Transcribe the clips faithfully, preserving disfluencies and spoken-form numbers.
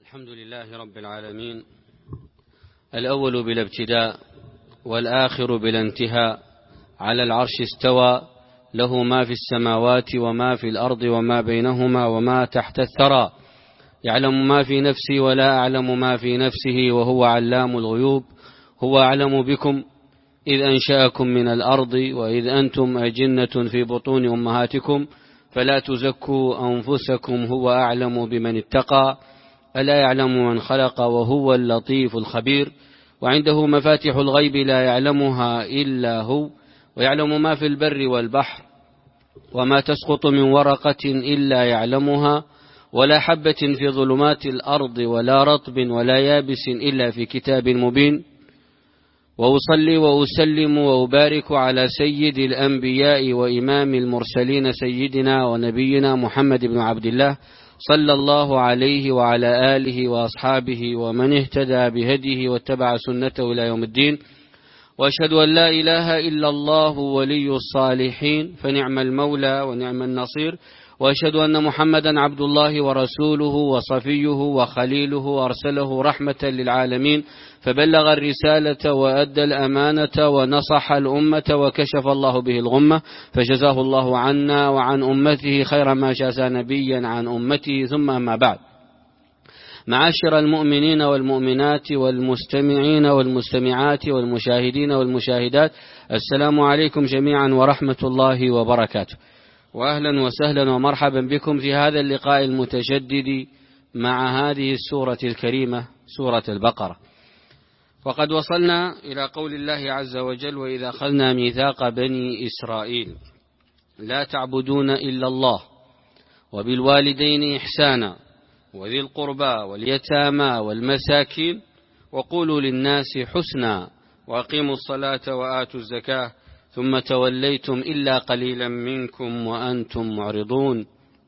الحمد لله رب العالمين، الأول بلا ابتداء والآخر بلا انتهاء، على العرش استوى، له ما في السماوات وما في الأرض وما بينهما وما تحت الثرى، يعلم ما في نفسي ولا أعلم ما في نفسه وهو علام الغيوب. هو أعلم بكم إذ أنشأكم من الأرض وإذ أنتم أجنة في بطون أمهاتكم فلا تزكوا أنفسكم هو أعلم بمن اتقى، ألا يعلم من خلق وهو اللطيف الخبير. وعنده مفاتح الغيب لا يعلمها إلا هو، ويعلم ما في البر والبحر، وما تسقط من ورقة إلا يعلمها، ولا حبة في ظلمات الأرض ولا رطب ولا يابس إلا في كتاب مبين. وأصلي وأسلم وأبارك على سيد الأنبياء وإمام المرسلين سيدنا ونبينا محمد بن عبد الله، صلى الله عليه وعلى آله وأصحابه ومن اهتدى بهديه واتبع سنته إلى يوم الدين. وأشهد أن لا إله إلا الله ولي الصالحين، فنعم المولى ونعم النصير. وأشهد أن محمدا عبد الله ورسوله وصفيه وخليله، أرسله رحمة للعالمين، فبلغ الرسالة وأدى الأمانة ونصح الأمة وكشف الله به الغمة، فجزاه الله عنا وعن أمته خير ما جزى نبيا عن أمته. ثم أما بعد، معاشر المؤمنين والمؤمنات والمستمعين والمستمعات والمشاهدين والمشاهدات، السلام عليكم جميعا ورحمة الله وبركاته، وأهلا وسهلا ومرحبا بكم في هذا اللقاء المتجدد مع هذه السورة الكريمة، سورة البقرة. وقد وصلنا إلى قول الله عز وجل: وإذا أخذنا ميثاق بني إسرائيل لا تعبدون إلا الله وبالوالدين إحسانا وذي القربى واليتامى والمساكين وقولوا للناس حسنا وأقيموا الصلاة وآتوا الزكاة ثم توليتم إلا قليلا منكم وأنتم معرضون.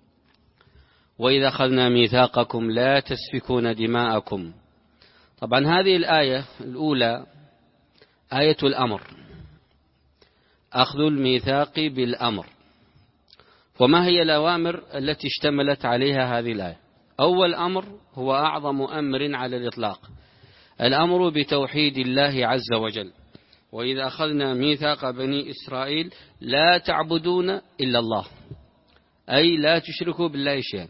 وإذا أخذنا ميثاقكم لا تسفكون دماءكم. طبعا هذه الآية الأولى آية الأمر، أخذ الميثاق بالأمر. وما هي الأوامر التي اشتملت عليها هذه الآية؟ أول أمر هو أعظم أمر على الإطلاق، الأمر بتوحيد الله عز وجل. وإذا أخذنا ميثاق بني إسرائيل لا تعبدون إلا الله، أي لا تشركوا بالله شيئا.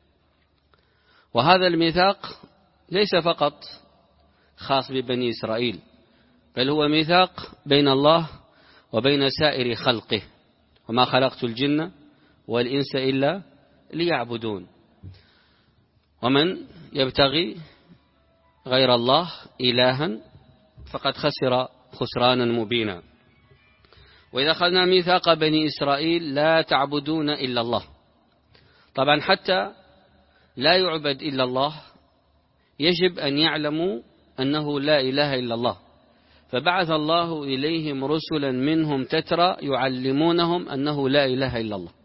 وهذا الميثاق ليس فقط خاص ببني إسرائيل، بل هو ميثاق بين الله وبين سائر خلقه: وما خلقت الجن والإنس إلا ليعبدون. ومن يبتغي غير الله إلها فقد خسر خسرانا مبينا. وإذا أخذنا ميثاق بني إسرائيل لا تعبدون إلا الله، طبعا حتى لا يعبد إلا الله يجب أن يعلموا أنه لا إله إلا الله، فبعث الله إليهم رسلا منهم تترى يعلمونهم أنه لا إله إلا الله.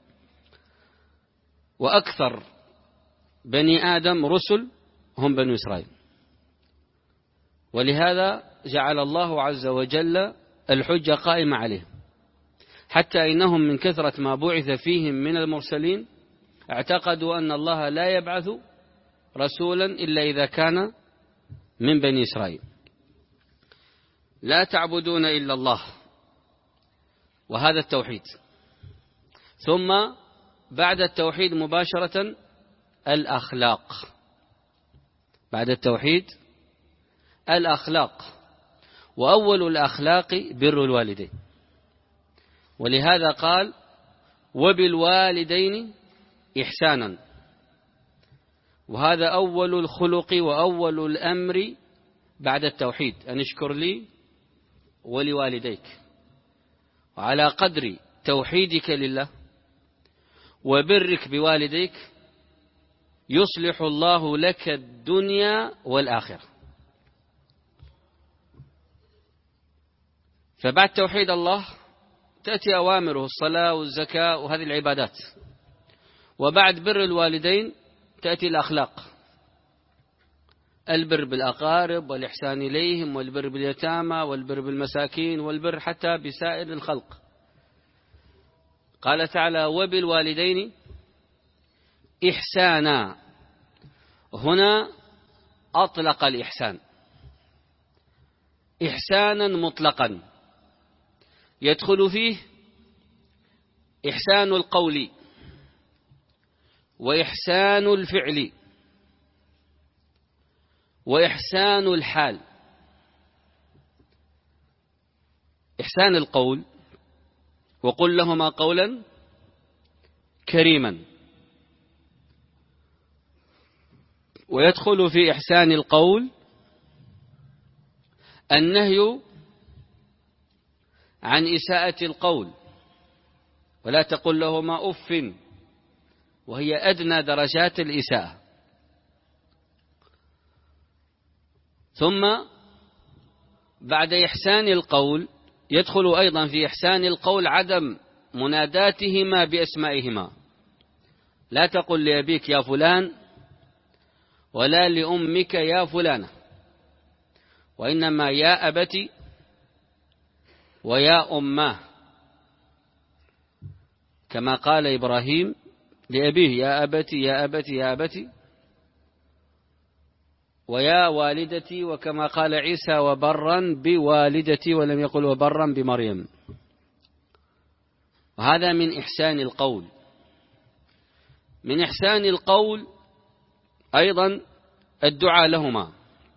وأكثر بني آدم رسل هم بنو إسرائيل، ولهذا جعل الله عز وجل الحجة قائمة عليهم، حتى إنهم من كثرة ما بعث فيهم من المرسلين اعتقدوا أن الله لا يبعث رسولا إلا إذا كان من بني إسرائيل. لا تعبدون إلا الله، وهذا التوحيد. ثم بعد التوحيد مباشرة الأخلاق، بعد التوحيد الأخلاق، وأول الأخلاق بر الوالدين. ولهذا قال: وبالوالدين إحسانا. وهذا أول الخلق وأول الأمر بعد التوحيد، أن اشكر لي ولوالديك. وعلى قدر توحيدك لله وبرك بوالديك يصلح الله لك الدنيا والآخرة. فبعد توحيد الله تأتي أوامره: الصلاة والزكاة وهذه العبادات. وبعد بر الوالدين تأتي الأخلاق: البر بالأقارب والإحسان إليهم والبر باليتامى والبر بالمساكين والبر حتى بسائر الخلق. قال تعالى: وبالوالدين إحسانا. هنا أطلق الإحسان إحسانا مطلقا يدخل فيه إحسان القول وإحسان الفعل وإحسان الحال. إحسان القول وقل لهما قولا كريما، ويدخل في إحسان القول النهي عن إساءة القول، ولا تقل لهما أف، وهي أدنى درجات الإساءة. ثم بعد إحسان القول يدخل أيضا في إحسان القول عدم مناداتهما بأسمائهما. لا تقل لأبيك يا فلان ولا لأمك يا فلانة، وإنما يا أبتي ويا أماه، كما قال إبراهيم لأبيه يا أبتي يا أبتي يا أبتي، ويا والدتي، وكما قال عيسى وبرا بوالدتي، ولم يقل وبرا بمريم. وهذا من إحسان القول. من إحسان القول أيضا الدعاء لهما،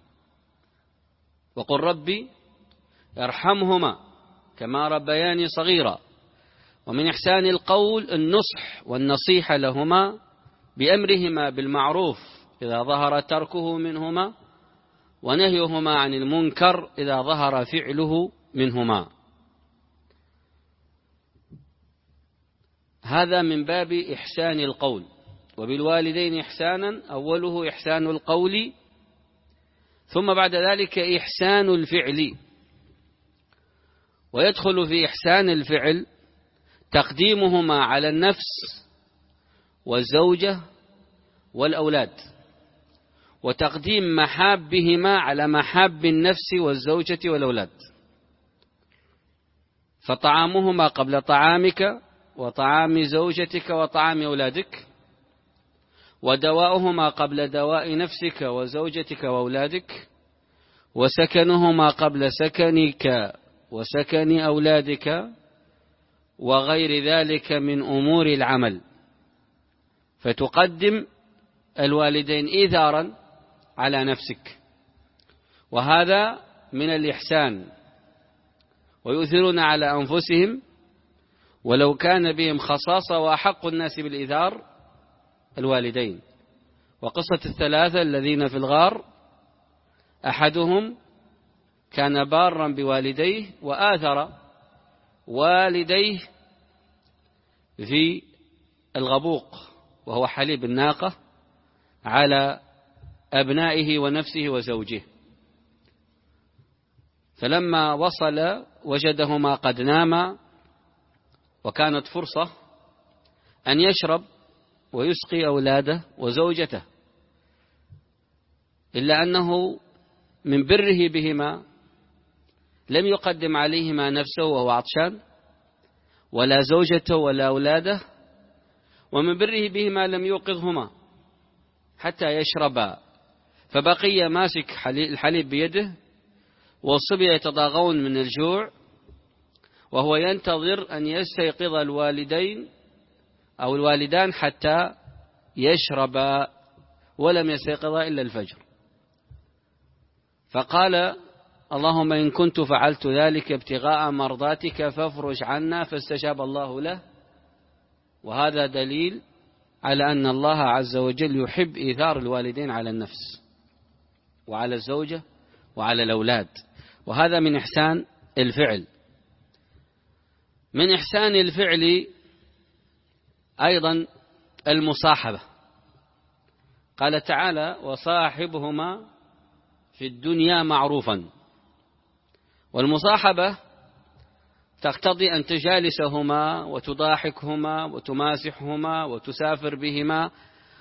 وقل ربي ارحمهما كما ربياني صغيرا. ومن إحسان القول النصح والنصيحة لهما بأمرهما بالمعروف إذا ظهر تركه منهما، ونهيهما عن المنكر إذا ظهر فعله منهما. هذا من باب إحسان القول. وبالوالدين إحسانا أوله إحسان القول، ثم بعد ذلك إحسان الفعل. ويدخل في إحسان الفعل تقديمهما على النفس والزوجة والأولاد، وتقديم محابهما على محاب النفس والزوجة والأولاد، فطعامهما قبل طعامك وطعام زوجتك وطعام أولادك، ودواؤهما قبل دواء نفسك وزوجتك وأولادك، وسكنهما قبل سكنك وسكن أولادك، وغير ذلك من أمور العمل. فتقدم الوالدين إيثارا على نفسك، وهذا من الإحسان، ويؤثرون على أنفسهم ولو كان بهم خصاصة، وأحق الناس بالإيثار الوالدين. وقصة الثلاثة الذين في الغار أحدهم كان بارا بوالديه وآثر والديه في الغبوق وهو حليب الناقة على أبنائه ونفسه وزوجه، فلما وصل وجدهما قد ناما، وكانت فرصة أن يشرب ويسقي أولاده وزوجته، إلا أنه من بره بهما لم يقدم عليهما نفسه وهو عطشان، ولا زوجته ولا أولاده، ومن بره بهما لم يوقظهما حتى يشربا، فبقي ماسك الحليب بيده، والصبية يتضاغون من الجوع، وهو ينتظر أن يستيقظ الوالدين أو الوالدان حتى يشربا، ولم يستيقظا إلا الفجر. فقال اللهم إن كنت فعلت ذلك ابتغاء مرضاتك فافرج عنا، فاستجاب الله له. وهذا دليل على أن الله عز وجل يحب إيثار الوالدين على النفس وعلى الزوجة وعلى الأولاد، وهذا من إحسان الفعل. من إحسان الفعل أيضا المصاحبة. قال تعالى وصاحبهما في الدنيا معروفا. والمصاحبة تقتضي أن تجالسهما وتضاحكهما وتماسحهما وتسافر بهما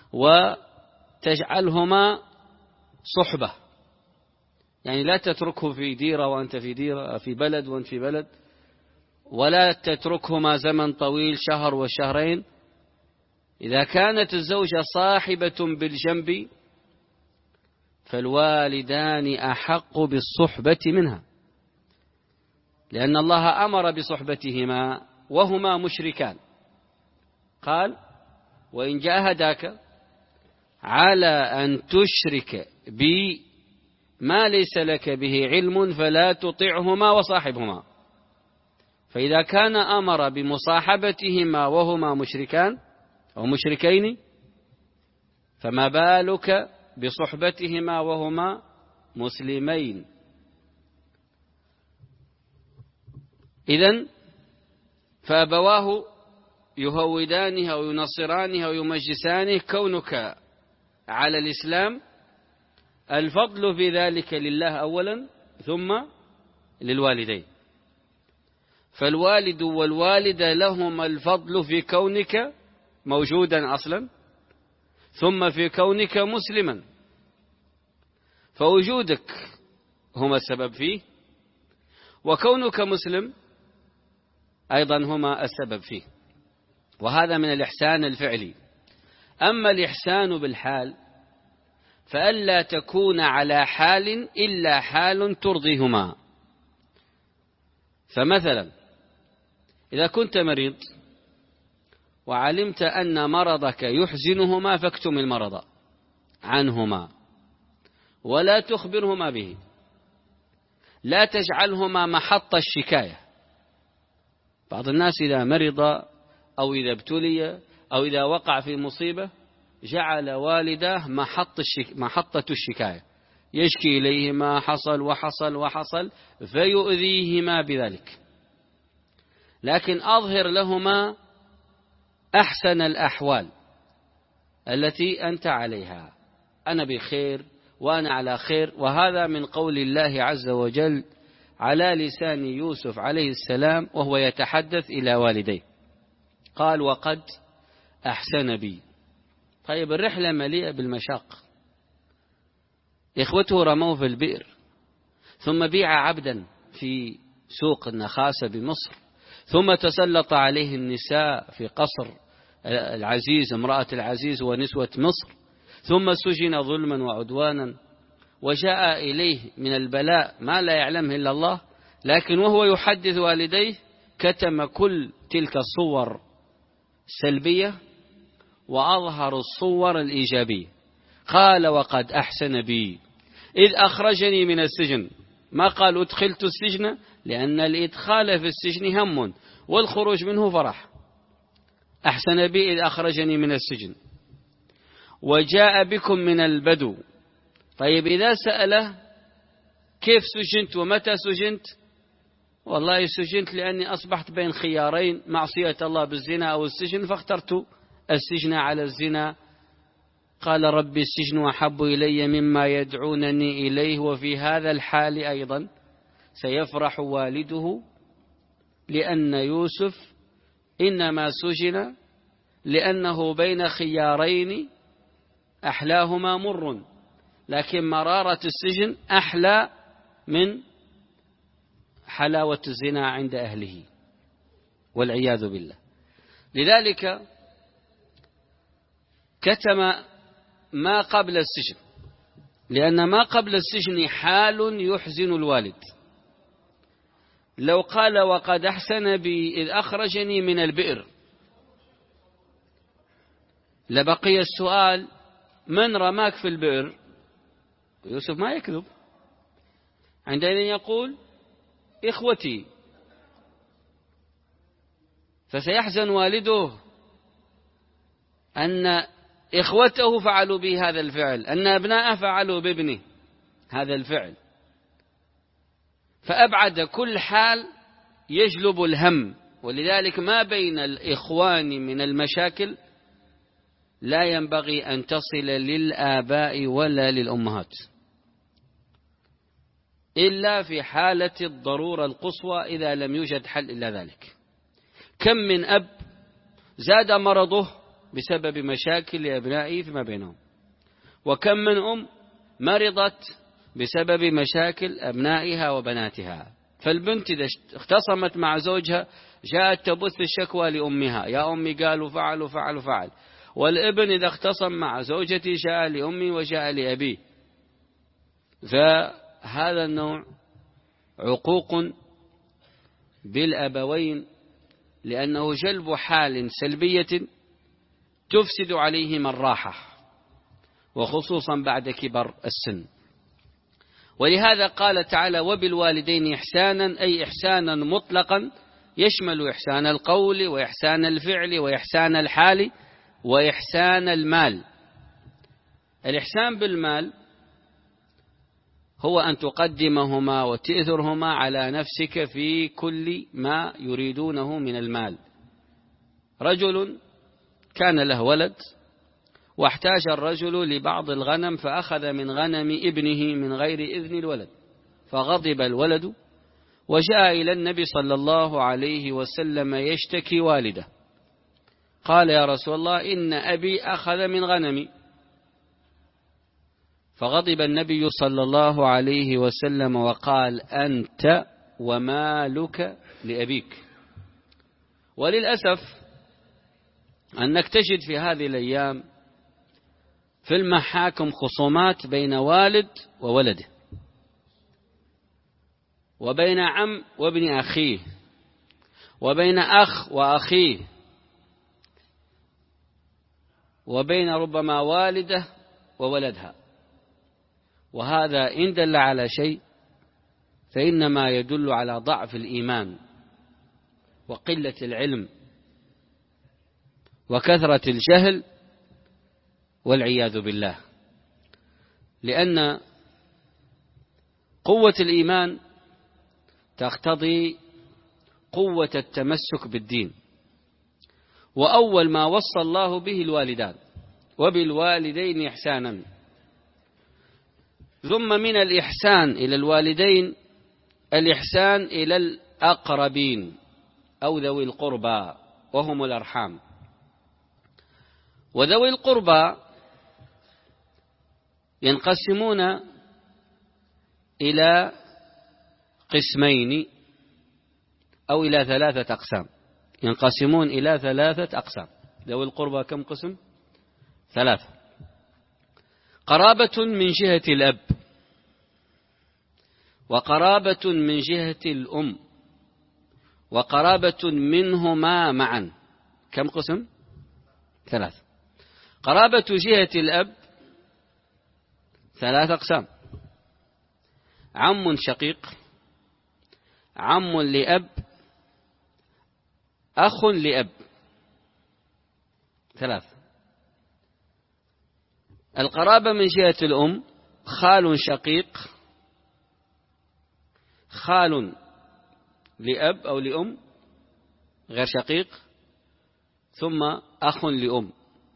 وتجعلهما صحبة، يعني لا تتركه في ديرة وأنت في ديرة، في بلد وأنت في بلد، ولا تتركهما زمن طويل شهر وشهرين. إذا كانت الزوجة صاحبة بالجنب فالوالدان أحق بالصحبة منها، لأن الله أمر بصحبتهما وهما مشركان. قال: وإن جاهداك على أن تشرك بي ما ليس لك به علم فلا تطعهما وصاحبهما. فإذا كان أمر بمصاحبتهما وهما مشركان أو مشركين، فما بالك بصحبتهما وهما مسلمين؟ إذن فأبواه يهودانه أو ينصرانه أو يمجسانه، كونك على الإسلام الفضل في ذلك لله أولا ثم للوالدين. فالوالد والوالدة لهما الفضل في كونك موجودا أصلا، ثم في كونك مسلما، فوجودك هما السبب فيه، وكونك مسلم أيضا هما السبب فيه. وهذا من الإحسان الفعلي. أما الإحسان بالحال فألا تكون على حال إلا حال ترضيهما. فمثلا إذا كنت مريض وعلمت أن مرضك يحزنهما فاكتم المرض عنهما ولا تخبرهما به، لا تجعلهما محط الشكاية. بعض الناس إذا مرض أو إذا ابتلي أو إذا وقع في مصيبة جعل والداه محط الشك... محطة الشكاية، يشكي إليه ما حصل وحصل وحصل فيؤذيهما بذلك. لكن أظهر لهما أحسن الأحوال التي أنت عليها، أنا بخير وأنا على خير. وهذا من قول الله عز وجل على لسان يوسف عليه السلام وهو يتحدث إلى والديه، قال: وقد أحسن بي. طيب الرحلة مليئة بالمشاق، إخوته رموه في البئر، ثم بيع عبدا في سوق النخاسة بمصر، ثم تسلط عليه النساء في قصر العزيز، امرأة العزيز ونسوة مصر، ثم سجن ظلما وعدوانا، وجاء إليه من البلاء ما لا يعلمه إلا الله. لكن وهو يحدث والديه كتم كل تلك الصور السلبية وأظهر الصور الإيجابية. قال: وقد أحسن بي إذ أخرجني من السجن. ما قال أدخلت السجن، لأن الإدخال في السجن هم والخروج منه فرح. أحسن بي إذ أخرجني من السجن وجاء بكم من البدو. طيب إذا سأله كيف سجنت ومتى سجنت؟ والله سجنت لأني أصبحت بين خيارين، معصية الله بالزنا أو السجن، فاخترت السجن على الزنا. قال: ربي السجن أحب إلي مما يدعونني إليه. وفي هذا الحال أيضا سيفرح والده، لأن يوسف إنما سجن لأنه بين خيارين أحلاهما مر، لكن مرارة السجن أحلى من حلاوة الزنا عند أهله والعياذ بالله. لذلك كتم ما قبل السجن، لأن ما قبل السجن حال يحزن الوالد. لو قال: وقد أحسن بي إذ أخرجني من البئر، لبقي السؤال: من رماك في البئر؟ يوسف ما يكذب، عندئذ يقول: إخوتي. فسيحزن والده أن إخوته فعلوا به هذا الفعل، أن أبناءه فعلوا بابنه هذا الفعل. فأبعد كل حال يجلب الهم. ولذلك ما بين الإخوان من المشاكل لا ينبغي أن تصل للآباء ولا للأمهات إلا في حالة الضرورة القصوى، إذا لم يوجد حل إلا ذلك. كم من أب زاد مرضه بسبب مشاكل لأبنائه فيما بينهم، وكم من أم مرضت بسبب مشاكل أبنائها وبناتها. فالبنت إذا اختصمت مع زوجها جاءت تبث الشكوى لأمها: يا أمي قالوا فعلوا فعلوا فعل. والابن إذا اختصم مع زوجته جاء لأمي وجاء لأبيه. فهذا النوع عقوق بالأبوين، لأنه جلب حال سلبية تفسد عليهم الراحة، وخصوصا بعد كبر السن. ولهذا قال تعالى: وبالوالدين إحسانا، أي إحسانا مطلقا يشمل إحسان القول وإحسان الفعل وإحسان الحال وإحسان المال. الإحسان بالمال هو أن تقدمهما وتأثرهما على نفسك في كل ما يريدونه من المال. رجل كان له ولد واحتاج الرجل لبعض الغنم، فأخذ من غنم ابنه من غير إذن الولد، فغضب الولد وجاء إلى النبي صلى الله عليه وسلم يشتكي والده. قال: يا رسول الله، إن أبي أخذ من غنمي. فغضب النبي صلى الله عليه وسلم وقال: أنت ومالك لأبيك. وللأسف أنك تجد في هذه الأيام في المحاكم خصومات بين والد وولده، وبين عم وابن أخيه، وبين أخ وأخيه، وبين ربما والدة وولدها. وهذا إن دل على شيء فإنما يدل على ضعف الإيمان وقلة العلم وكثرة الجهل والعياذ بالله. لأن قوة الإيمان تقتضي قوة التمسك بالدين، وأول ما وصى الله به الوالدان: وبالوالدين إحسانا. ثم من الإحسان إلى الوالدين الإحسان إلى الأقربين أو ذوي القربى، وهم الأرحام. وذوي القربى ينقسمون إلى قسمين أو إلى ثلاثة أقسام. ينقسمون إلى ثلاثة أقسام. ذوي القربى كم قسم؟ ثلاثة. قرابة من جهة الأب، وقرابة من جهة الأم، وقرابة منهما معا. كم قسم؟ ثلاثة. قرابة جهة الأب ثلاث أقسام: عم شقيق، عم لأب، أخ لأب. ثلاث. القرابة من جهة الأم: خال شقيق، خال لأب أو لأم غير شقيق، ثم أخ لأم.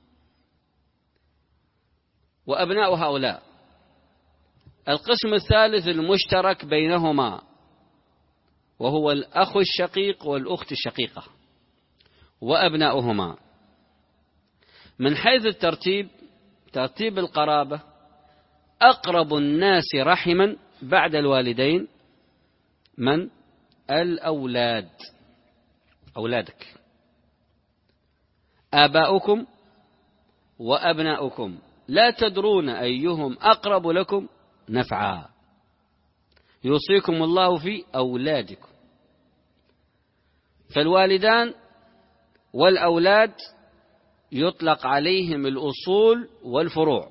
وأبناء هؤلاء. القسم الثالث المشترك بينهما، وهو الأخ الشقيق والأخت الشقيقة وأبناؤهما. من حيث الترتيب، ترتيب القرابة: أقرب الناس رحما بعد الوالدين من؟ الأولاد، أولادك، آباؤكم وأبناؤكم، لا تدرون أيهم أقرب لكم نفعا، يوصيكم الله في أولادكم. فالوالدان والأولاد يطلق عليهم الأصول والفروع.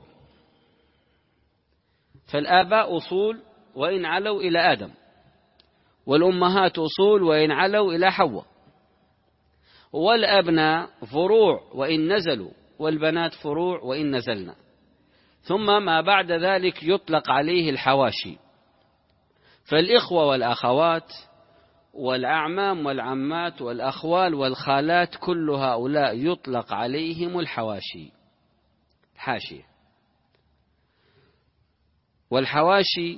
فالآباء أصول وإن علوا إلى آدم، والأمهات أصول وإن علوا إلى حواء، والأبناء فروع وإن نزلوا، والبنات فروع وإن نزلنا. ثم ما بعد ذلك يطلق عليه الحواشي. فالإخوة والأخوات والأعمام والعمات والأخوال والخالات كل هؤلاء يطلق عليهم الحواشي، حاشية. والحواشي،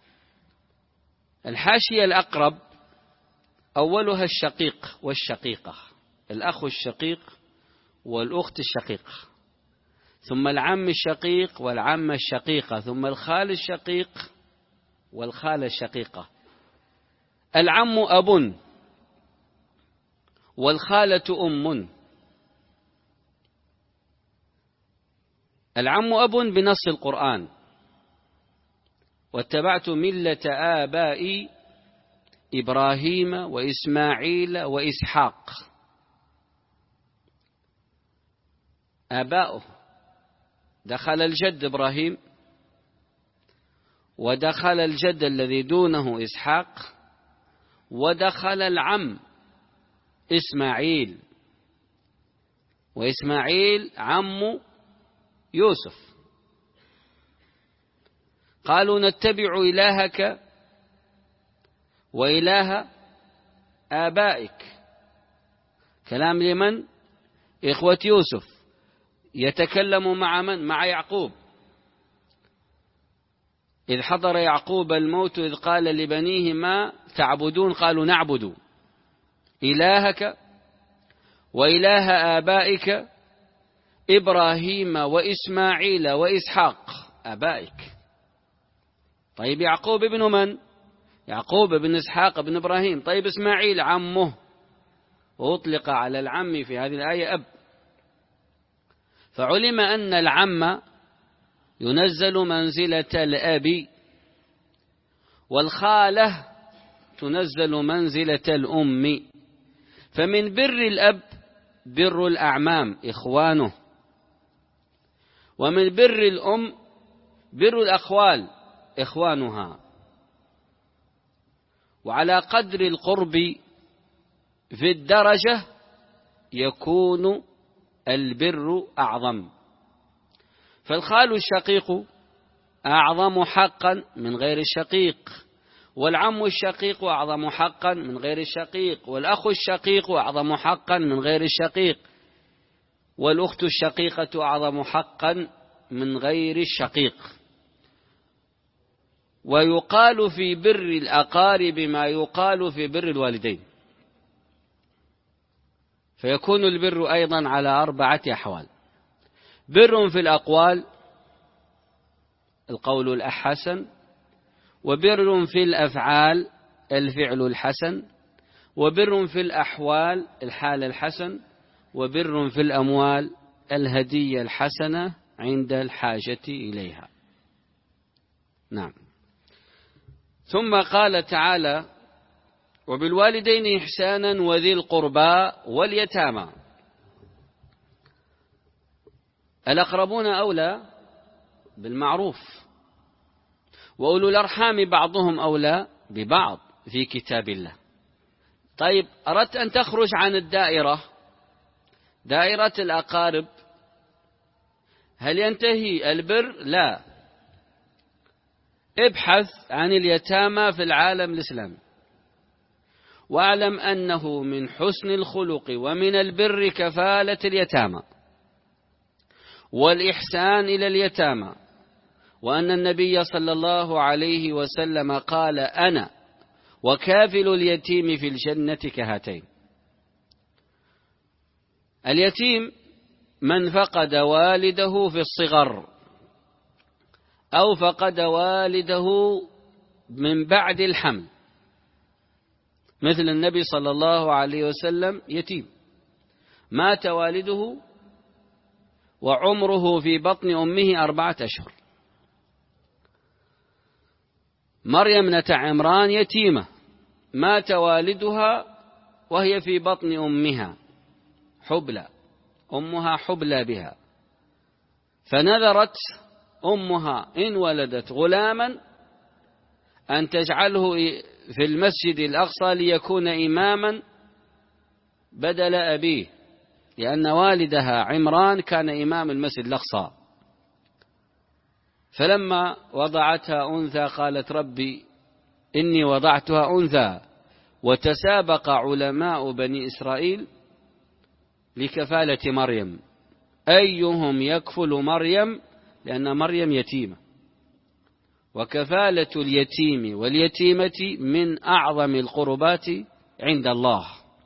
الحاشية الأقرب أولها الشقيق والشقيقة، الأخ الشقيق والأخت الشقيقة، ثم العم الشقيق والعمة الشقيقة، ثم الخال الشقيق والخالة الشقيقة. العم أب والخالة أم. العم أب بنص القرآن، واتبعت ملة آبائي إبراهيم وإسماعيل وإسحاق. آباؤه دخل الجد إبراهيم، ودخل الجد الذي دونه إسحاق، ودخل العم إسماعيل، وإسماعيل عم يوسف. قالوا نتبع إلهك وإله آبائك. كلام لمن؟ إخوة يوسف. يتكلم مع من؟ مع يعقوب. إذ حضر يعقوب الموت إذ قال لبنيه ما تعبدون؟ قالوا نعبد إلهك وإله آبائك إبراهيم وإسماعيل وإسحاق. آبائك. طيب يعقوب ابن من؟ يعقوب بن إسحاق بن إبراهيم. طيب إسماعيل عمه، وأطلق على العم في هذه الآية أب. فعلم أن العم ينزل منزلة الأب، والخالة تنزل منزلة الأم. فمن بر الأب بر الأعمام إخوانه، ومن بر الأم بر الأخوال إخوانها. وعلى قدر القرب في الدرجة يكون البر أعظم. فالخال الشقيق أعظم حقا من غير الشقيق، والعم الشقيق أعظم حقا من غير الشقيق، والأخ الشقيق أعظم حقا من غير الشقيق، والأخت الشقيقة أعظم حقا من غير الشقيق. ويقال في بر الأقارب ما يقال في بر الوالدين، فيكون البر أيضا على أربعة أحوال: بر في الأقوال القول الحسن، وبر في الأفعال الفعل الحسن، وبر في الأحوال الحال الحسن، وبر في الأموال الهدية الحسنة عند الحاجة إليها. نعم. ثم قال تعالى: وبالوالدين إحسانا وذي القربى واليتامى. الأقربون أولى بالمعروف، وأولو الأرحام بعضهم أولى ببعض في كتاب الله. طيب، أردت أن تخرج عن الدائرة، دائرة الأقارب، هل ينتهي البر؟ لا. ابحث عن اليتامى في العالم الإسلامي، واعلم أنه من حسن الخلق ومن البر كفالة اليتامى والإحسان إلى اليتامى، وأن النبي صلى الله عليه وسلم قال: أنا وكافل اليتيم في الجنة كهاتين. اليتيم من فقد والده في الصغر، أو فقد والده من بعد الحمل، مثل النبي صلى الله عليه وسلم يتيم، مات والده وعمره في بطن أمه أربعة أشهر. مريم ابنة عمران يتيمة، مات والدها وهي في بطن أمها حبلى، أمها حبلى بها، فنذرت أمها إن ولدت غلاما أن تجعله في المسجد الأقصى ليكون إماما بدل أبيه، لأن والدها عمران كان إمام المسجد الأقصى. فلما وضعتها أنثى قالت: ربي إني وضعتها أنثى. وتسابق علماء بني إسرائيل لكفالة مريم، أيهم يكفل مريم، لأن مريم يتيمة. وكفالة اليتيم واليتيمة من أعظم القربات عند الله.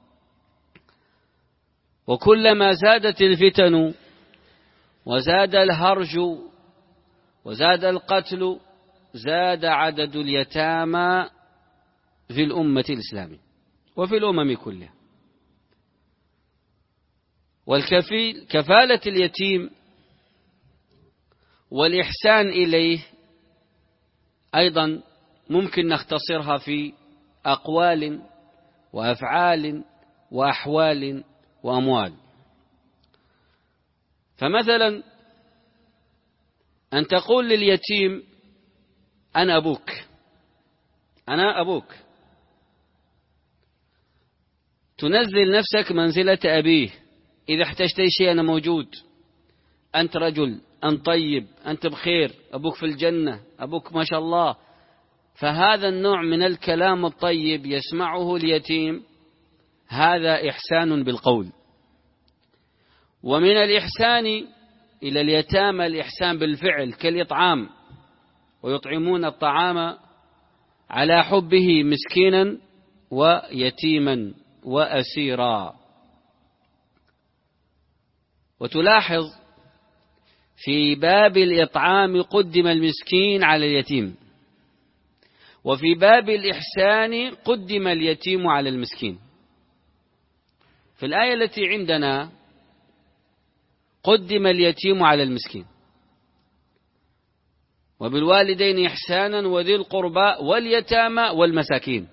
وكلما زادت الفتن وزاد الهرج وزاد القتل زاد عدد اليتامى في الأمة الإسلامية وفي الأمم كلها. والكفيل كفالة اليتيم والإحسان إليه أيضا ممكن نختصرها في أقوال وأفعال وأحوال وأموال. فمثلا أن تقول لليتيم أنا أبوك، أنا أبوك، تنزل نفسك منزلة أبيه، إذا احتجت شيء أنا موجود، أنت رجل، أنت طيب، أنت بخير، أبوك في الجنة، أبوك ما شاء الله. فهذا النوع من الكلام الطيب يسمعه اليتيم، هذا إحسان بالقول. ومن الإحسان إلى اليتامى الإحسان بالفعل كالإطعام، ويطعمون الطعام على حبه مسكينا ويتيما وأسيرا. وتلاحظ في باب الإطعام قدم المسكين على اليتيم، وفي باب الإحسان قدم اليتيم على المسكين. في الآية التي عندنا قدم اليتيم على المسكين، وبالوالدين إحسانا وذي القربى واليتامى والمساكين.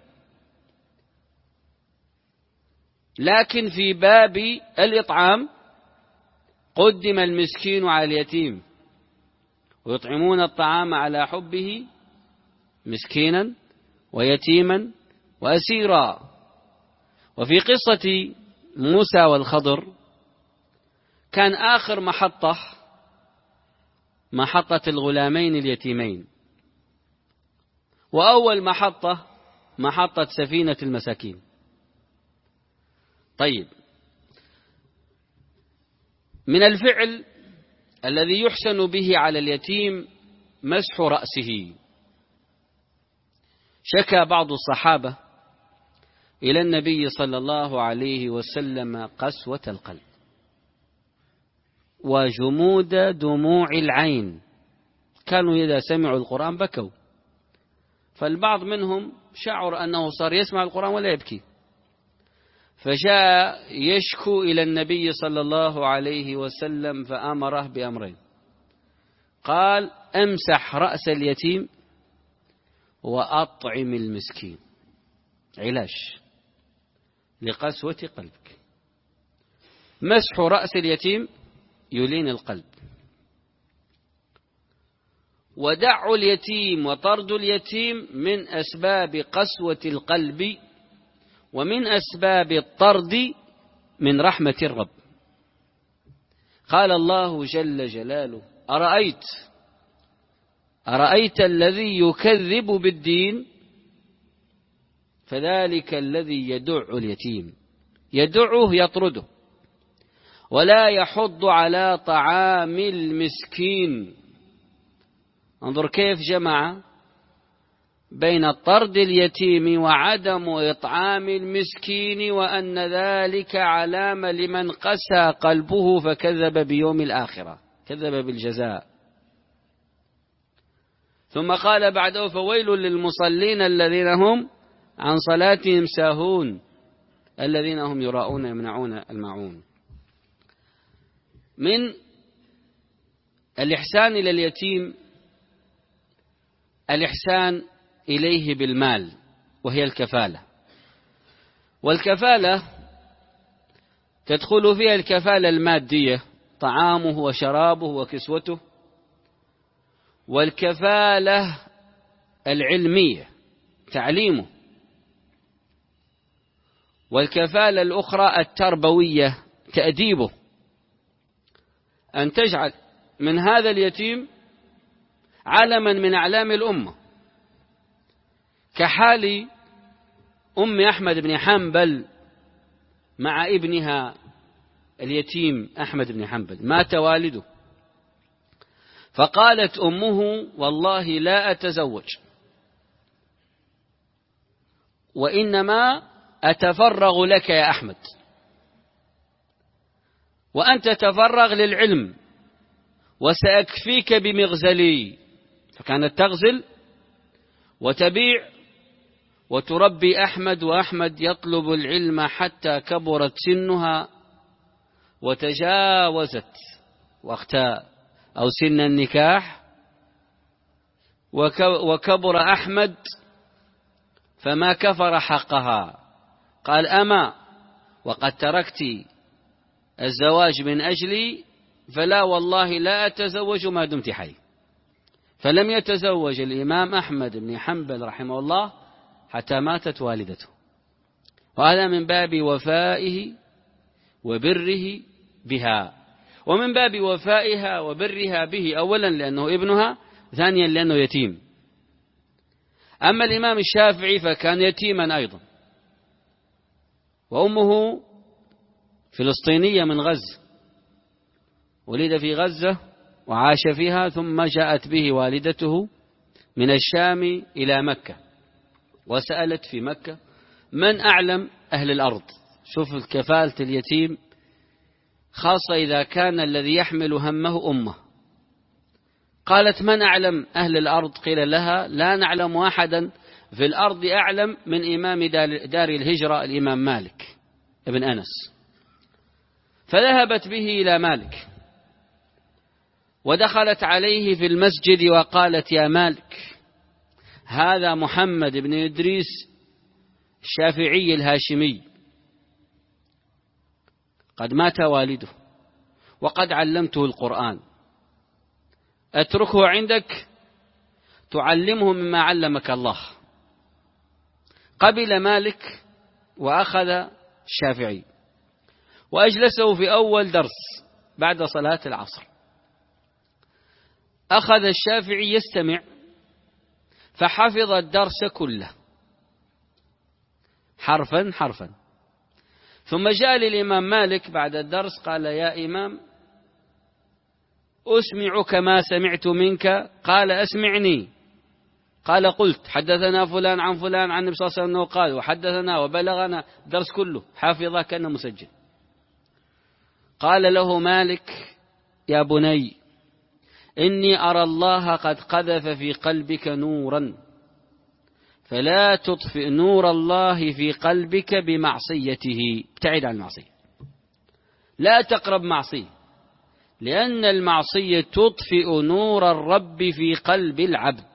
لكن في باب الإطعام قدم المسكين على اليتيم، ويطعمون الطعام على حبه مسكينا ويتيما وأسيرا. وفي قصة موسى والخضر كان آخر محطة محطة الغلامين اليتيمين، وأول محطة محطة سفينة المساكين. طيب، من الفعل الذي يحسن به على اليتيم مسح رأسه. شكى بعض الصحابة إلى النبي صلى الله عليه وسلم قسوة القلب وجمود دموع العين، كانوا إذا سمعوا القرآن بكوا، فالبعض منهم شعر أنه صار يسمع القرآن ولا يبكي، فجاء يشكو إلى النبي صلى الله عليه وسلم فأمره بأمرين. قال امسح رأس اليتيم وأطعم المسكين، علاج لقسوة قلبك. مسح رأس اليتيم يلين القلب، ودع اليتيم وطرد اليتيم من أسباب قسوة القلب، ومن أسباب الطرد من رحمة الرب. قال الله جل جلاله أرأيت أرأيت الذي يكذب بالدين فذلك الذي يدع اليتيم، يدعه يطرده، ولا يحض على طعام المسكين. انظر كيف جمع بين طرد اليتيم وعدم إطعام المسكين، وأن ذلك علامة لمن قسى قلبه فكذب بيوم الآخرة، كذب بالجزاء. ثم قال بعده فويل للمصلين الذين هم عن صلاتهم ساهون الذين هم يراءون يمنعون الماعون. من الإحسان إلى اليتيم الإحسان إليه بالمال، وهي الكفالة. والكفالة تدخل فيها الكفالة المادية، طعامه وشرابه وكسوته، والكفالة العلمية، تعليمه، والكفالة الأخرى التربوية، تأديبه، أن تجعل من هذا اليتيم علما من أعلام الأمة، كحال أم أحمد بن حنبل مع ابنها اليتيم أحمد بن حنبل. مات والده، فقالت أمه والله لا أتزوج، وإنما أتفرغ لك يا أحمد، وأنت تفرغ للعلم، وسأكفيك بمغزلي. فكانت تغزل وتبيع وتربي أحمد، وأحمد يطلب العلم حتى كبرت سنها وتجاوزت وقت أو سن النكاح، وكبر أحمد فما كفر حقها. قال أما وقد تركت الزواج من أجلي فلا والله لا أتزوج ما دمت حي. فلم يتزوج الإمام أحمد بن حنبل رحمه الله حتى ماتت والدته، وهذا من باب وفائه وبره بها، ومن باب وفائها وبرها به أولا لأنه ابنها، ثانيا لأنه يتيم. أما الإمام الشافعي فكان يتيما أيضا، وأمه فلسطينية من غزة، ولد في غزة وعاش فيها، ثم جاءت به والدته من الشام إلى مكة، وسألت في مكة من أعلم أهل الأرض. شوف الكفالة اليتيم، خاصة إذا كان الذي يحمل همه أمه. قالت من أعلم أهل الأرض؟ قيل لها لا نعلم أحدا في الأرض أعلم من إمام دار الهجرة الإمام مالك ابن أنس. فذهبت به إلى مالك ودخلت عليه في المسجد وقالت يا مالك هذا محمد بن إدريس الشافعي الهاشمي قد مات والده وقد علمته القرآن، أتركه عندك تعلمه مما علمك الله. قبل مالك وأخذ الشافعي وأجلسه في أول درس بعد صلاة العصر. أخذ الشافعي يستمع فحفظ الدرس كله حرفا حرفا، ثم جاء للإمام مالك بعد الدرس قال يا إمام أسمعك ما سمعت منك. قال أسمعني. قال قلت حدثنا فلان عن فلان عن النبي صلى الله عليه وسلم قال وحدثنا وبلغنا درس كله حافظه كأنه مسجل. قال له مالك يا بني إني أرى الله قد قذف في قلبك نورا، فلا تطفئ نور الله في قلبك بمعصيته، ابتعد عن المعصية، لا تقرب معصية، لأن المعصية تطفئ نور الرب في قلب العبد.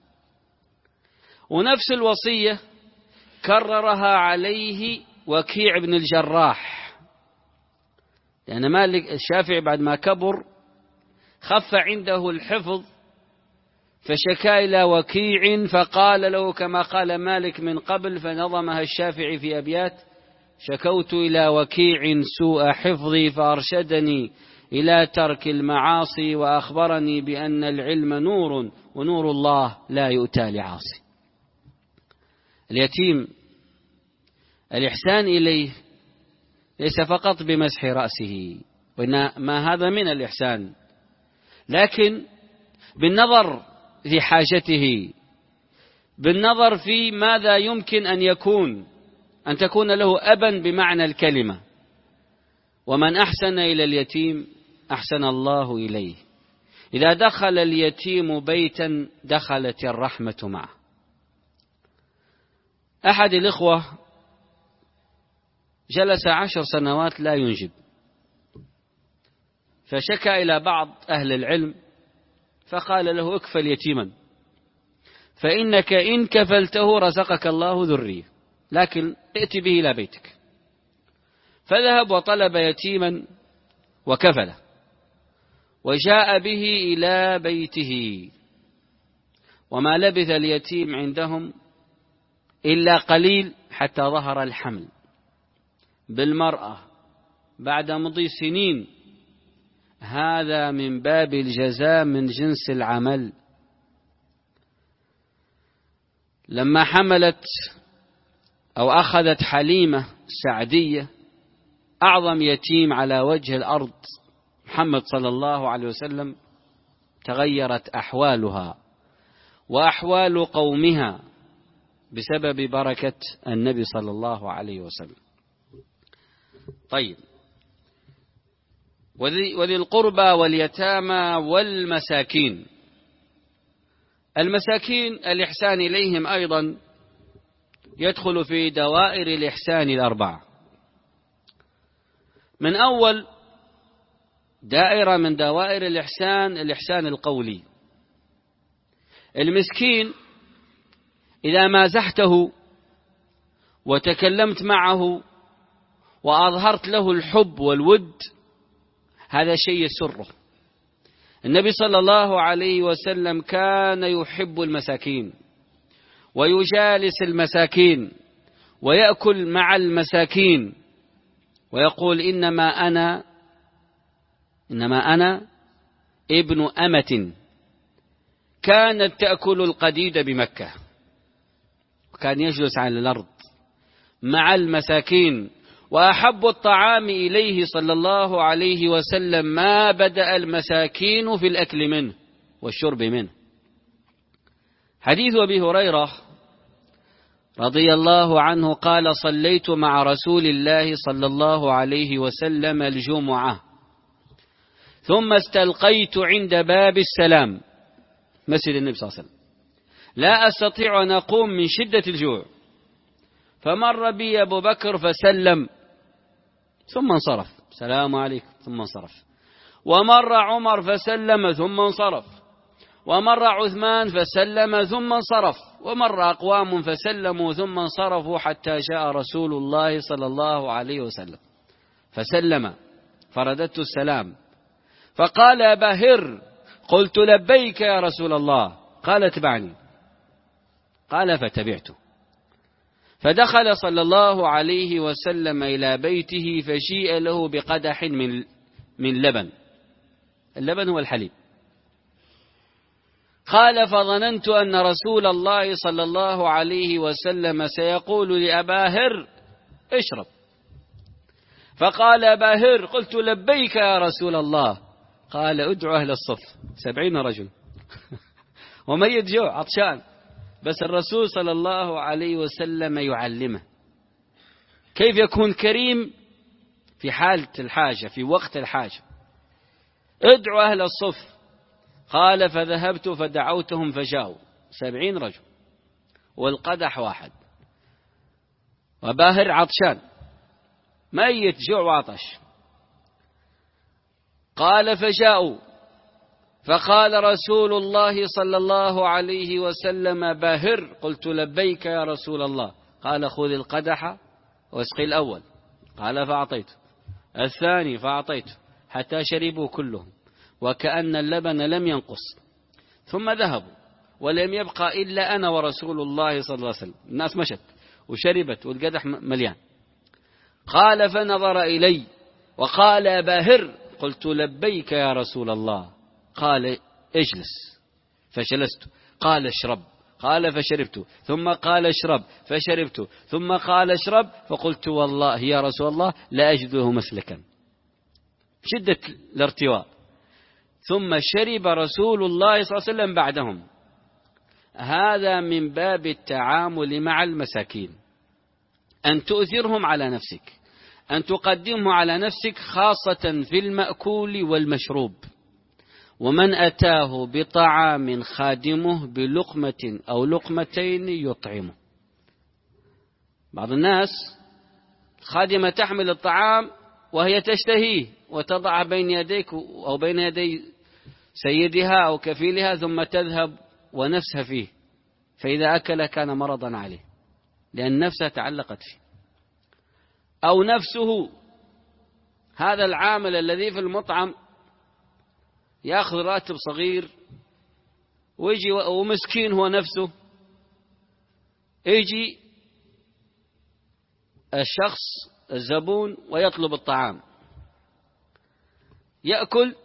ونفس الوصية كررها عليه وكيع بن الجراح، لأن مالك الشافعي بعد ما كبر خف عنده الحفظ فشكا إلى وكيع فقال له كما قال مالك من قبل، فنظمها الشافعي في أبيات: شكوت إلى وكيع سوء حفظي فأرشدني إلى ترك المعاصي وأخبرني بأن العلم نور ونور الله لا يؤتى لعاصي. اليتيم الإحسان إليه ليس فقط بمسح رأسه، وإنما هذا من الإحسان، لكن بالنظر في حاجته، بالنظر في ماذا يمكن أن يكون، أن تكون له أبا بمعنى الكلمة. ومن أحسن إلى اليتيم أحسن الله إليه. إذا دخل اليتيم بيتا دخلت الرحمة معه. أحد الإخوة جلس عشر سنوات لا ينجب، فشكى إلى بعض أهل العلم فقال له اكفل يتيما، فإنك إن كفلته رزقك الله ذرية، لكن ائت به إلى بيتك. فذهب وطلب يتيما وكفله وجاء به إلى بيته، وما لبث اليتيم عندهم إلا قليل حتى ظهر الحمل بالمرأة بعد مضي سنين. هذا من باب الجزاء من جنس العمل. لما حملت أو أخذت حليمة السعدية أعظم يتيم على وجه الأرض محمد صلى الله عليه وسلم، تغيرت أحوالها وأحوال قومها بسبب بركة النبي صلى الله عليه وسلم. طيب، وذي القربى واليتامى والمساكين. المساكين الإحسان إليهم أيضا يدخل في دوائر الإحسان الأربعة. من أول دائرة من دوائر الإحسان الإحسان القولي، المسكين إذا مازحته وتكلمت معه وأظهرت له الحب والود هذا شيء يسره. النبي صلى الله عليه وسلم كان يحب المساكين ويجالس المساكين ويأكل مع المساكين ويقول إنما أنا إنما أنا ابن أمة كانت تأكل القديد بمكة، وكان يجلس على الأرض مع المساكين. وأحب الطعام إليه صلى الله عليه وسلم ما بدأ المساكين في الأكل منه والشرب منه. حديث أبي هريرة رضي الله عنه قال: صليت مع رسول الله صلى الله عليه وسلم الجمعة ثم استلقيت عند باب السلام مسجد النبي صلى الله عليه وسلم، لا أستطيع أن أقوم من شدة الجوع، فمر بي أبو بكر فسلم ثم انصرف، السلام عليكم، ثم انصرف. ومر عمر فسلم ثم انصرف، ومر عثمان فسلم ثم انصرف، ومر أقوام فسلموا ثم انصرفوا حتى جاء رسول الله صلى الله عليه وسلم فسلم فرددت السلام فقال: أبا هر. قلت: لبيك يا رسول الله. قال: اتبعني. قال: فتبعته. فدخل صلى الله عليه وسلم إلى بيته فجيء له بقدح من من لبن، اللبن هو الحليب. قال: فظننت أن رسول الله صلى الله عليه وسلم سيقول لأبا هر: اشرب. فقال: أبا هر. قلت: لبيك يا رسول الله. قال: ادعو أهل الصف، سبعين رجل وميت جوع عطشان، بس الرسول صلى الله عليه وسلم يعلمه كيف يكون كريم في حالة الحاجة، في وقت الحاجة. ادعو أهل الصف. قال: فذهبت فدعوتهم فجاءوا سبعين رجل والقدح واحد، وباهر عطشان ميت جوع وعطش. قال: فجاءوا فقال رسول الله صلى الله عليه وسلم: باهر. قلت: لبيك يا رسول الله. قال: خذ القدح واسقي الأول. قال: فأعطيته. الثاني فأعطيته حتى شربوا كلهم وكأن اللبن لم ينقص، ثم ذهبوا ولم يبقى إلا أنا ورسول الله صلى الله عليه وسلم. الناس مشت وشربت والقدح مليان. قال: فنظر إلي وقال: أبا هر. قلت: لبيك يا رسول الله. قال: اجلس. فجلست. قال: اشرب. قال: فشربت. ثم قال: اشرب. فشربت. ثم قال: اشرب. فقلت: والله يا رسول الله لا أجد له مسلكا، شدة الارتواء. ثم شرب رسول الله صلى الله عليه وسلم بعدهم. هذا من باب التعامل مع المساكين، أن تؤثرهم على نفسك، أن تقدمه على نفسك، خاصة في المأكول والمشروب. ومن أتاه بطعام خادمه بلقمة أو لقمتين يطعمه. بعض الناس خادمة تحمل الطعام وهي تشتهيه وتضع بين يديك أو بين يدي سيدها أو كفيلها، ثم تذهب ونفسها فيه، فإذا أكل كان مرضا عليه لأن نفسها تعلقت فيه. أو نفسه، هذا العامل الذي في المطعم يأخذ راتب صغير ويجي ومسكين هو نفسه، يجي الشخص الزبون ويطلب الطعام، يأكل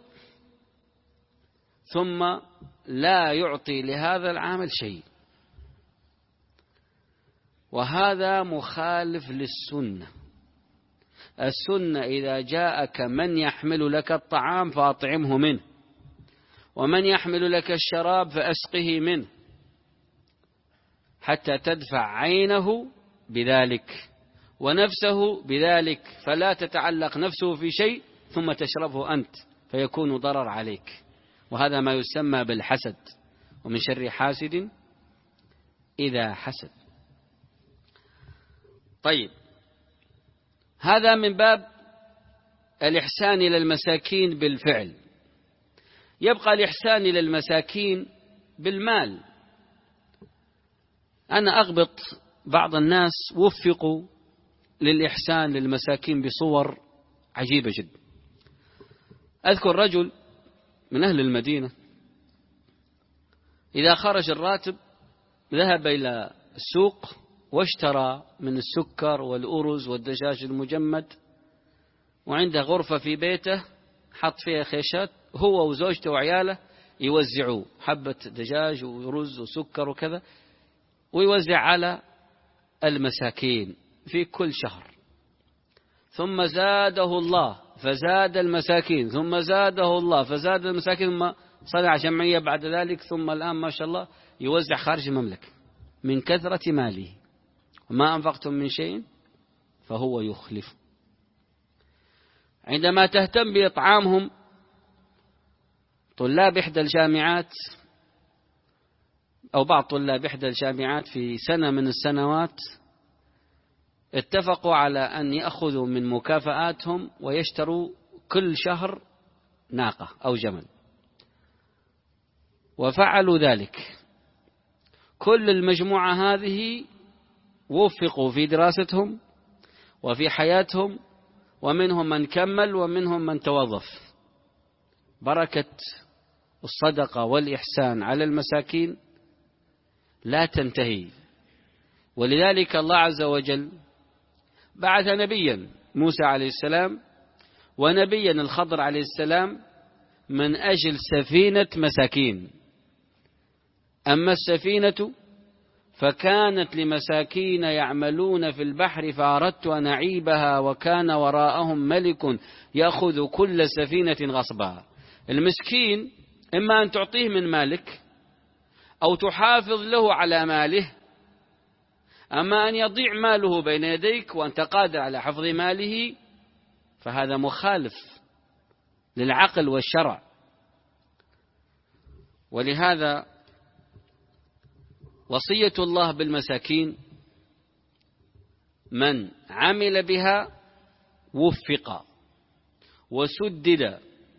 ثم لا يعطي لهذا العامل شيء، وهذا مخالف للسنة. السنة إذا جاءك من يحمل لك الطعام فأطعمه منه، ومن يحمل لك الشراب فأسقه منه، حتى تدفع عينه بذلك ونفسه بذلك، فلا تتعلق نفسه في شيء ثم تشربه أنت فيكون ضرر عليك. وهذا ما يسمى بالحسد، ومن شر حاسد إذا حسد. طيب، هذا من باب الإحسان إلى المساكين بالفعل. يبقى الإحسان إلى المساكين بالمال. أنا أغبط بعض الناس وفقوا للإحسان للمساكين بصور عجيبة جدا. أذكر رجل من أهل المدينة إذا خرج الراتب ذهب إلى السوق واشترى من السكر والأرز والدجاج المجمد، وعنده غرفة في بيته حط فيها خيشات، هو وزوجته وعياله يوزعوا حبة دجاج ورز وسكر وكذا، ويوزع على المساكين في كل شهر. ثم زاده الله فزاد المساكين، ثم زاده الله فزاد المساكين، ثم صنع جمعية بعد ذلك، ثم الآن ما شاء الله يوزع خارج المملكة من كثرة ماله. وما أنفقتم من شيء فهو يخلف. عندما تهتم بإطعامهم، طلاب إحدى الجامعات أو بعض طلاب إحدى الجامعات في سنة من السنوات اتفقوا على أن يأخذوا من مكافآتهم ويشتروا كل شهر ناقة أو جمل، وفعلوا ذلك. كل المجموعة هذه وفقوا في دراستهم وفي حياتهم، ومنهم من كمل ومنهم من توظف. بركة الصدقة والإحسان على المساكين لا تنتهي. ولذلك الله عز وجل بعث نبيا موسى عليه السلام ونبيا الخضر عليه السلام من أجل سفينة مساكين. أما السفينة فكانت لمساكين يعملون في البحر فأردت أن أعيبها وكان وراءهم ملك يأخذ كل سفينة غصبا. المسكين إما أن تعطيه من مالك أو تحافظ له على ماله، أما أن يضيع ماله بين يديك وأنت قادر على حفظ ماله فهذا مخالف للعقل والشرع. ولهذا وصية الله بالمساكين من عمل بها وفق وسدد.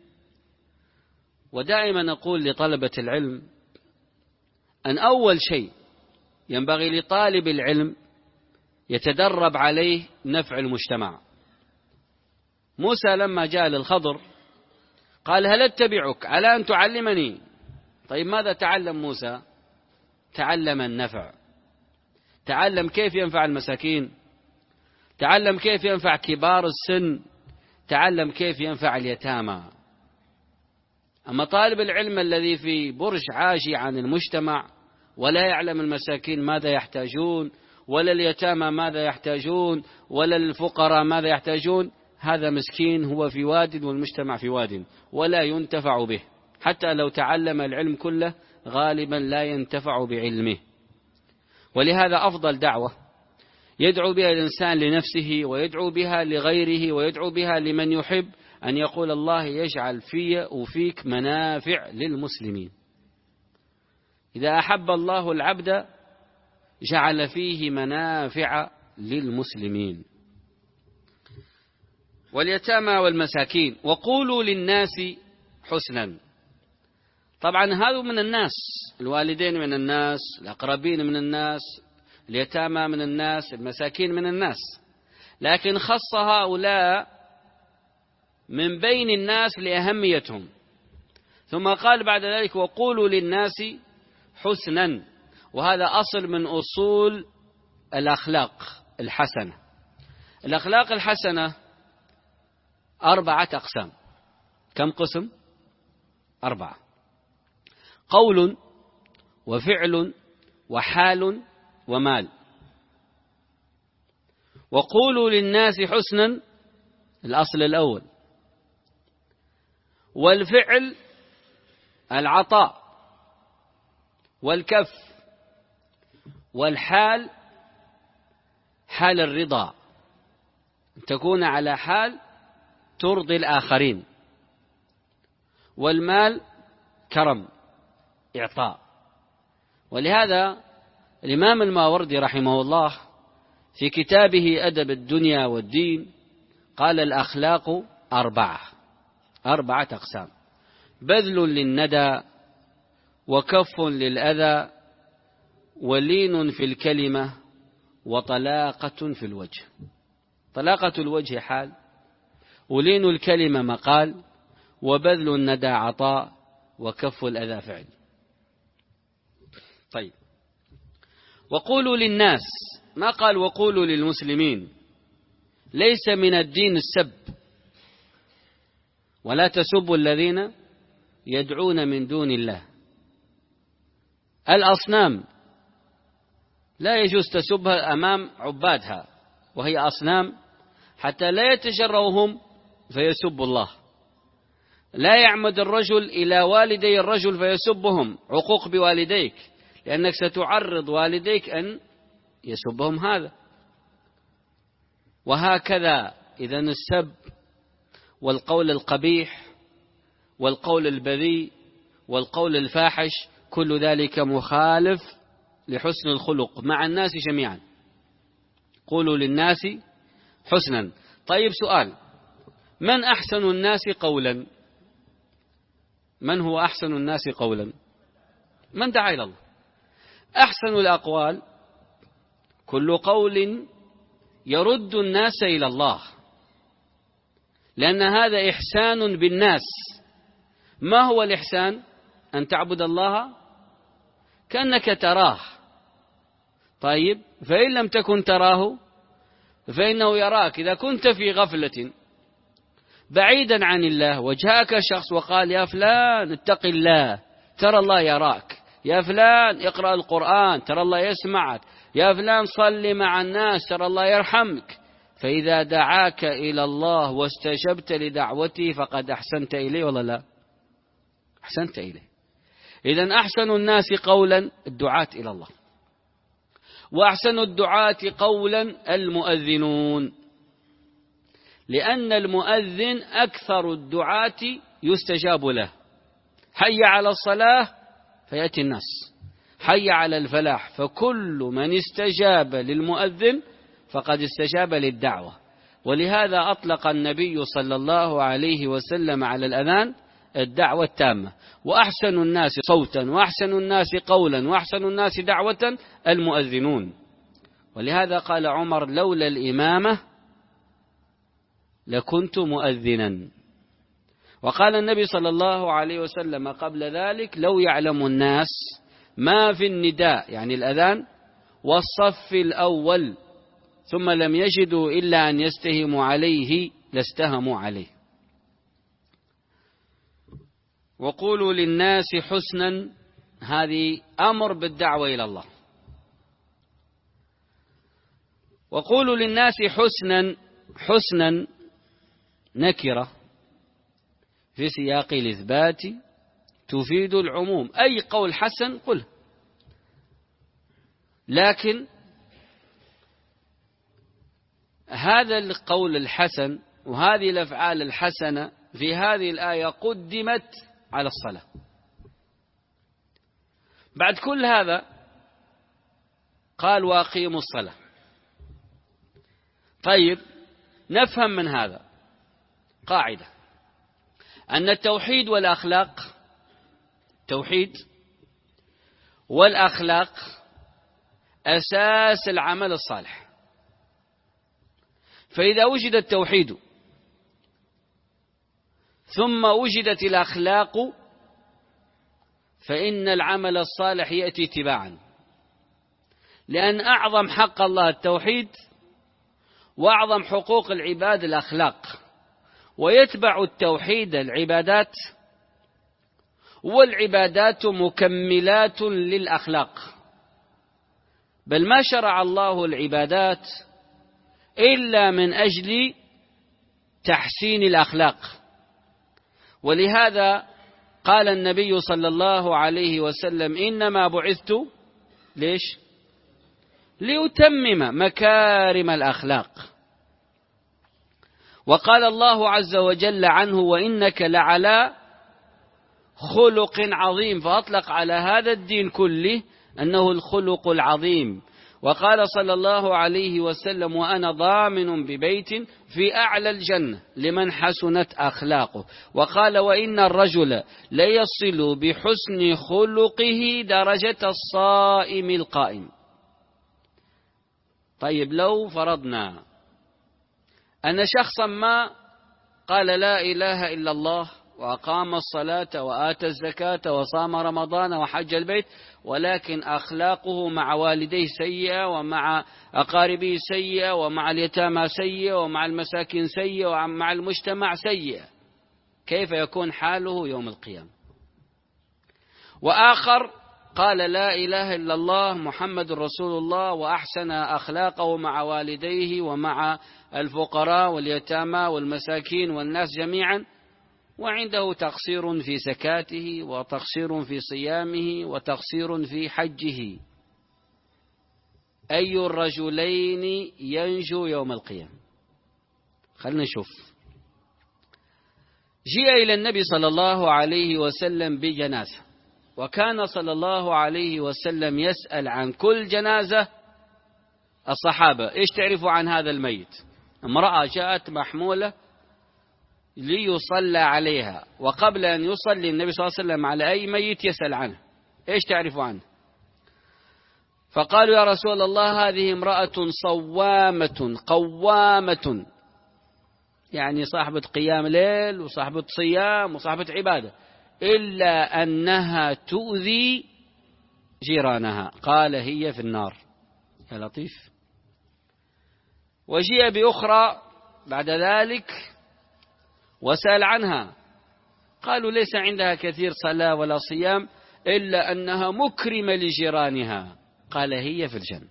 ودائما نقول لطلبة العلم أن أول شيء ينبغي لطالب العلم يتدرب عليه نفع المجتمع. موسى لما جاء للخضر قال هل أتبعك على أن تعلمني؟ طيب ماذا تعلم موسى؟ تعلم النفع، تعلم كيف ينفع المساكين، تعلم كيف ينفع كبار السن، تعلم كيف ينفع اليتامى. أما طالب العلم الذي في برج عاجي عن المجتمع ولا يعلم المساكين ماذا يحتاجون، ولا اليتامى ماذا يحتاجون، ولا الفقراء ماذا يحتاجون، هذا مسكين هو في واد والمجتمع في واد ولا ينتفع به. حتى لو تعلم العلم كله غالبا لا ينتفع بعلمه. ولهذا أفضل دعوة يدعو بها الإنسان لنفسه ويدعو بها لغيره ويدعو بها لمن يحب أن يقول الله يجعل في وفيك منافع للمسلمين. إذا أحب الله العبد جعل فيه منافع للمسلمين. واليتامى والمساكين وقولوا للناس حسنا. طبعا هذا من الناس، الوالدين من الناس، الأقربين من الناس، اليتامى من الناس، المساكين من الناس، لكن خص هؤلاء من بين الناس لأهميتهم. ثم قال بعد ذلك وقولوا للناس حسنا، وهذا أصل من أصول الأخلاق الحسنة. الأخلاق الحسنة أربعة أقسام. كم قسم؟ أربعة: قول وفعل وحال ومال. وقولوا للناس حسنا الأصل الأول، والفعل العطاء والكف، والحال حال الرضا، تكون على حال ترضي الآخرين، والمال كرم إعطاء. ولهذا الإمام الماوردي رحمه الله في كتابه أدب الدنيا والدين قال الأخلاق أربعة أربعة أقسام: بذل للندى، وكف للأذى، ولين في الكلمة وطلاقة في الوجه. طلاقة الوجه حال، ولين الكلمة مقال، وبذل الندى عطاء، وكف الأذى فعل. طيب، وقولوا للناس، ما قال وقولوا للمسلمين. ليس من الدين السب، ولا تسبوا الذين يدعون من دون الله. الأصنام لا يجوز تسبها أمام عبادها، وهي أصنام، حتى لا يتجرؤهم فيسب الله. لا يعمد الرجل إلى والدي الرجل فيسبهم، عقوق بوالديك، لأنك ستعرض والديك أن يسبهم هذا. وهكذا إذن السب والقول القبيح والقول البذيء والقول الفاحش كل ذلك مخالف لحسن الخلق مع الناس جميعا. قولوا للناس حسنا. طيب، سؤال: من أحسن الناس قولا؟ من هو أحسن الناس قولا؟ من دعا إلى الله. أحسن الأقوال كل قول يرد الناس إلى الله، لأن هذا إحسان بالناس. ما هو الإحسان؟ أن تعبد الله كأنك تراه. طيب، فإن لم تكن تراه فإنه يراك. إذا كنت في غفلة بعيدا عن الله وجاءك شخص وقال: يا فلان اتق الله، ترى الله يراك. يا فلان اقرأ القرآن، ترى الله يسمعك. يا فلان صل مع الناس، ترى الله يرحمك. فإذا دعاك إلى الله واستجبت لدعوته فقد أحسنت إليه، ولا لا؟ أحسنت إليه. إذن أحسن الناس قولا الدعاة إلى الله، وأحسن الدعاة قولا المؤذنون، لأن المؤذن أكثر الدعاة يستجاب له. حي على الصلاة فيأتي الناس، حي على الفلاح، فكل من استجاب للمؤذن فقد استجاب للدعوة. ولهذا أطلق النبي صلى الله عليه وسلم على الأذان الدعوة التامة. وأحسن الناس صوتا وأحسن الناس قولا وأحسن الناس دعوة المؤذنون. ولهذا قال عمر: لولا الإمامة لكنت مؤذنا. وقال النبي صلى الله عليه وسلم قبل ذلك: لو يعلم الناس ما في النداء، يعني الأذان، والصف الأول، ثم لم يجدوا إلا أن يستهموا عليه لاستهموا عليه. وقولوا للناس حسنا، هذه أمر بالدعوة إلى الله. وقولوا للناس حسنا، حسنا نكرة في سياق الإثبات تفيد العموم، أي قول حسن قل. لكن هذا القول الحسن وهذه الأفعال الحسنة في هذه الآية قدمت على الصلاة. بعد كل هذا قال: وأقيموا الصلاة. طيب، نفهم من هذا قاعدة، أن التوحيد والأخلاق، التوحيد والأخلاق أساس العمل الصالح. فإذا وجد التوحيد ثم وجدت الأخلاق فإن العمل الصالح يأتي تباعا، لأن أعظم حق الله التوحيد، وأعظم حقوق العباد الأخلاق، ويتبع التوحيد العبادات، والعبادات مكملات للأخلاق. بل ما شرع الله العبادات إلا من أجل تحسين الأخلاق. ولهذا قال النبي صلى الله عليه وسلم: إنما بعثت ليش؟ لأتمم مكارم الأخلاق. وقال الله عز وجل عنه: وإنك لعلى خلق عظيم، فأطلق على هذا الدين كله أنه الخلق العظيم. وقال صلى الله عليه وسلم: وأنا ضامن ببيت في أعلى الجنة لمن حسنت أخلاقه. وقال: وإن الرجل ليصل بحسن خلقه درجة الصائم القائم. طيب، لو فرضنا أن شخصا ما قال لا إله إلا الله وأقام الصلاة وآتى الزكاة وصام رمضان وحج البيت، ولكن أخلاقه مع والديه سيئة، ومع أقاربه سيئة، ومع اليتامى سيئة، ومع المساكين سيئة، ومع المجتمع سيئة، كيف يكون حاله يوم القيامة؟ وآخر قال لا إله إلا الله محمد رسول الله وأحسن أخلاقه مع والديه ومع الفقراء واليتامى والمساكين والناس جميعا، وعنده تقصير في زكاته وتقصير في صيامه وتقصير في حجه، أي الرجلين ينجو يوم القيامة؟ خلنا نشوف. جاء إلى النبي صلى الله عليه وسلم بجنازة، وكان صلى الله عليه وسلم يسأل عن كل جنازة الصحابة: إيش تعرفوا عن هذا الميت؟ امرأة جاءت محمولة ليصلى عليها، وقبل أن يصلي النبي صلى الله عليه وسلم على أي ميت يسأل عنه: إيش تعرفوا عنه؟ فقالوا: يا رسول الله، هذه امرأة صوامة قوامة، يعني صاحبة قيام ليل وصاحبة صيام وصاحبة عبادة، إلا أنها تؤذي جيرانها. قال: هي في النار. يا لطيف. وجيء بأخرى بعد ذلك وسأل عنها، قالوا: ليس عندها كثير صلاة ولا صيام، إلا أنها مكرمة لجيرانها. قال: هي في الجنة.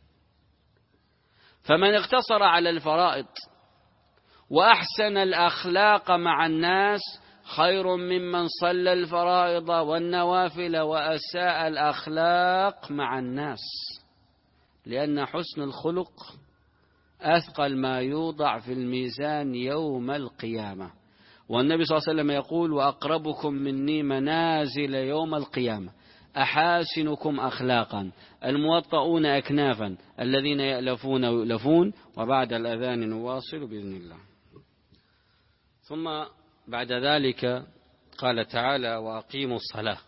فمن اقتصر على الفرائض وأحسن الأخلاق مع الناس خير ممن صلى الفرائض والنوافل وأساء الأخلاق مع الناس، لأن حسن الخلق أثقل ما يوضع في الميزان يوم القيامة. والنبي صلى الله عليه وسلم يقول: وأقربكم مني منازل يوم القيامة أحاسنكم أخلاقا الموطؤون أكنافا الذين يألفون ويؤلفون. وبعد الأذان نواصل بإذن الله. ثم بعد ذلك قال تعالى: وأقيموا الصلاة.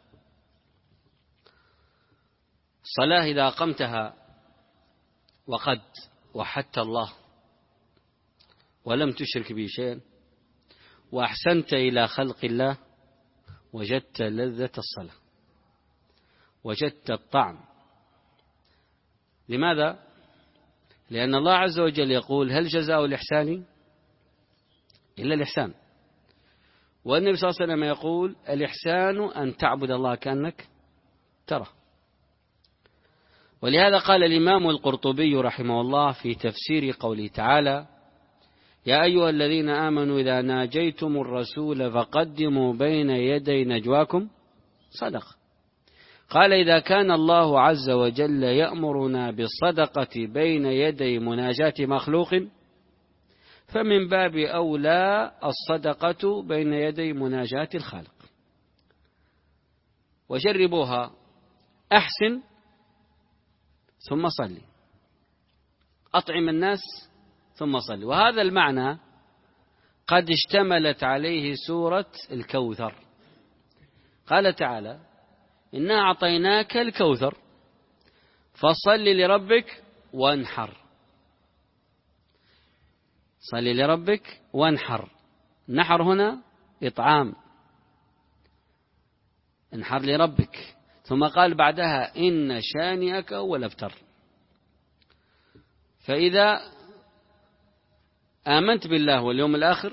الصلاة إذا أقمتها وقد وحدت الله ولم تشرك به شيئا وأحسنت إلى خلق الله، وجدت لذة الصلاة، وجدت الطعم. لماذا؟ لأن الله عز وجل يقول: هل جزاء الإحسان إلا الإحسان. والنبي صلى الله عليه وسلم يقول: الإحسان أن تعبد الله كأنك ترى. ولهذا قال الإمام القرطبي رحمه الله في تفسير قوله تعالى: يا أيها الذين آمنوا إذا ناجيتم الرسول فقدموا بين يدي نجواكم صدقة. قال: إذا كان الله عز وجل يأمرنا بالصدقة بين يدي مناجاة مخلوق، فمن باب أولى الصدقة بين يدي مناجاة الخالق. وجربوها: أحسن ثم صلي، أطعم الناس ثم صلي. وهذا المعنى قد اشتملت عليه سورة الكوثر. قال تعالى: إنا أعطيناك الكوثر فصل لربك وانحر. صل لربك وانحر. نحر هنا إطعام، انحر لربك. ثم قال بعدها: إن شانئك هو الأبتر. فإذا آمنت بالله واليوم الآخر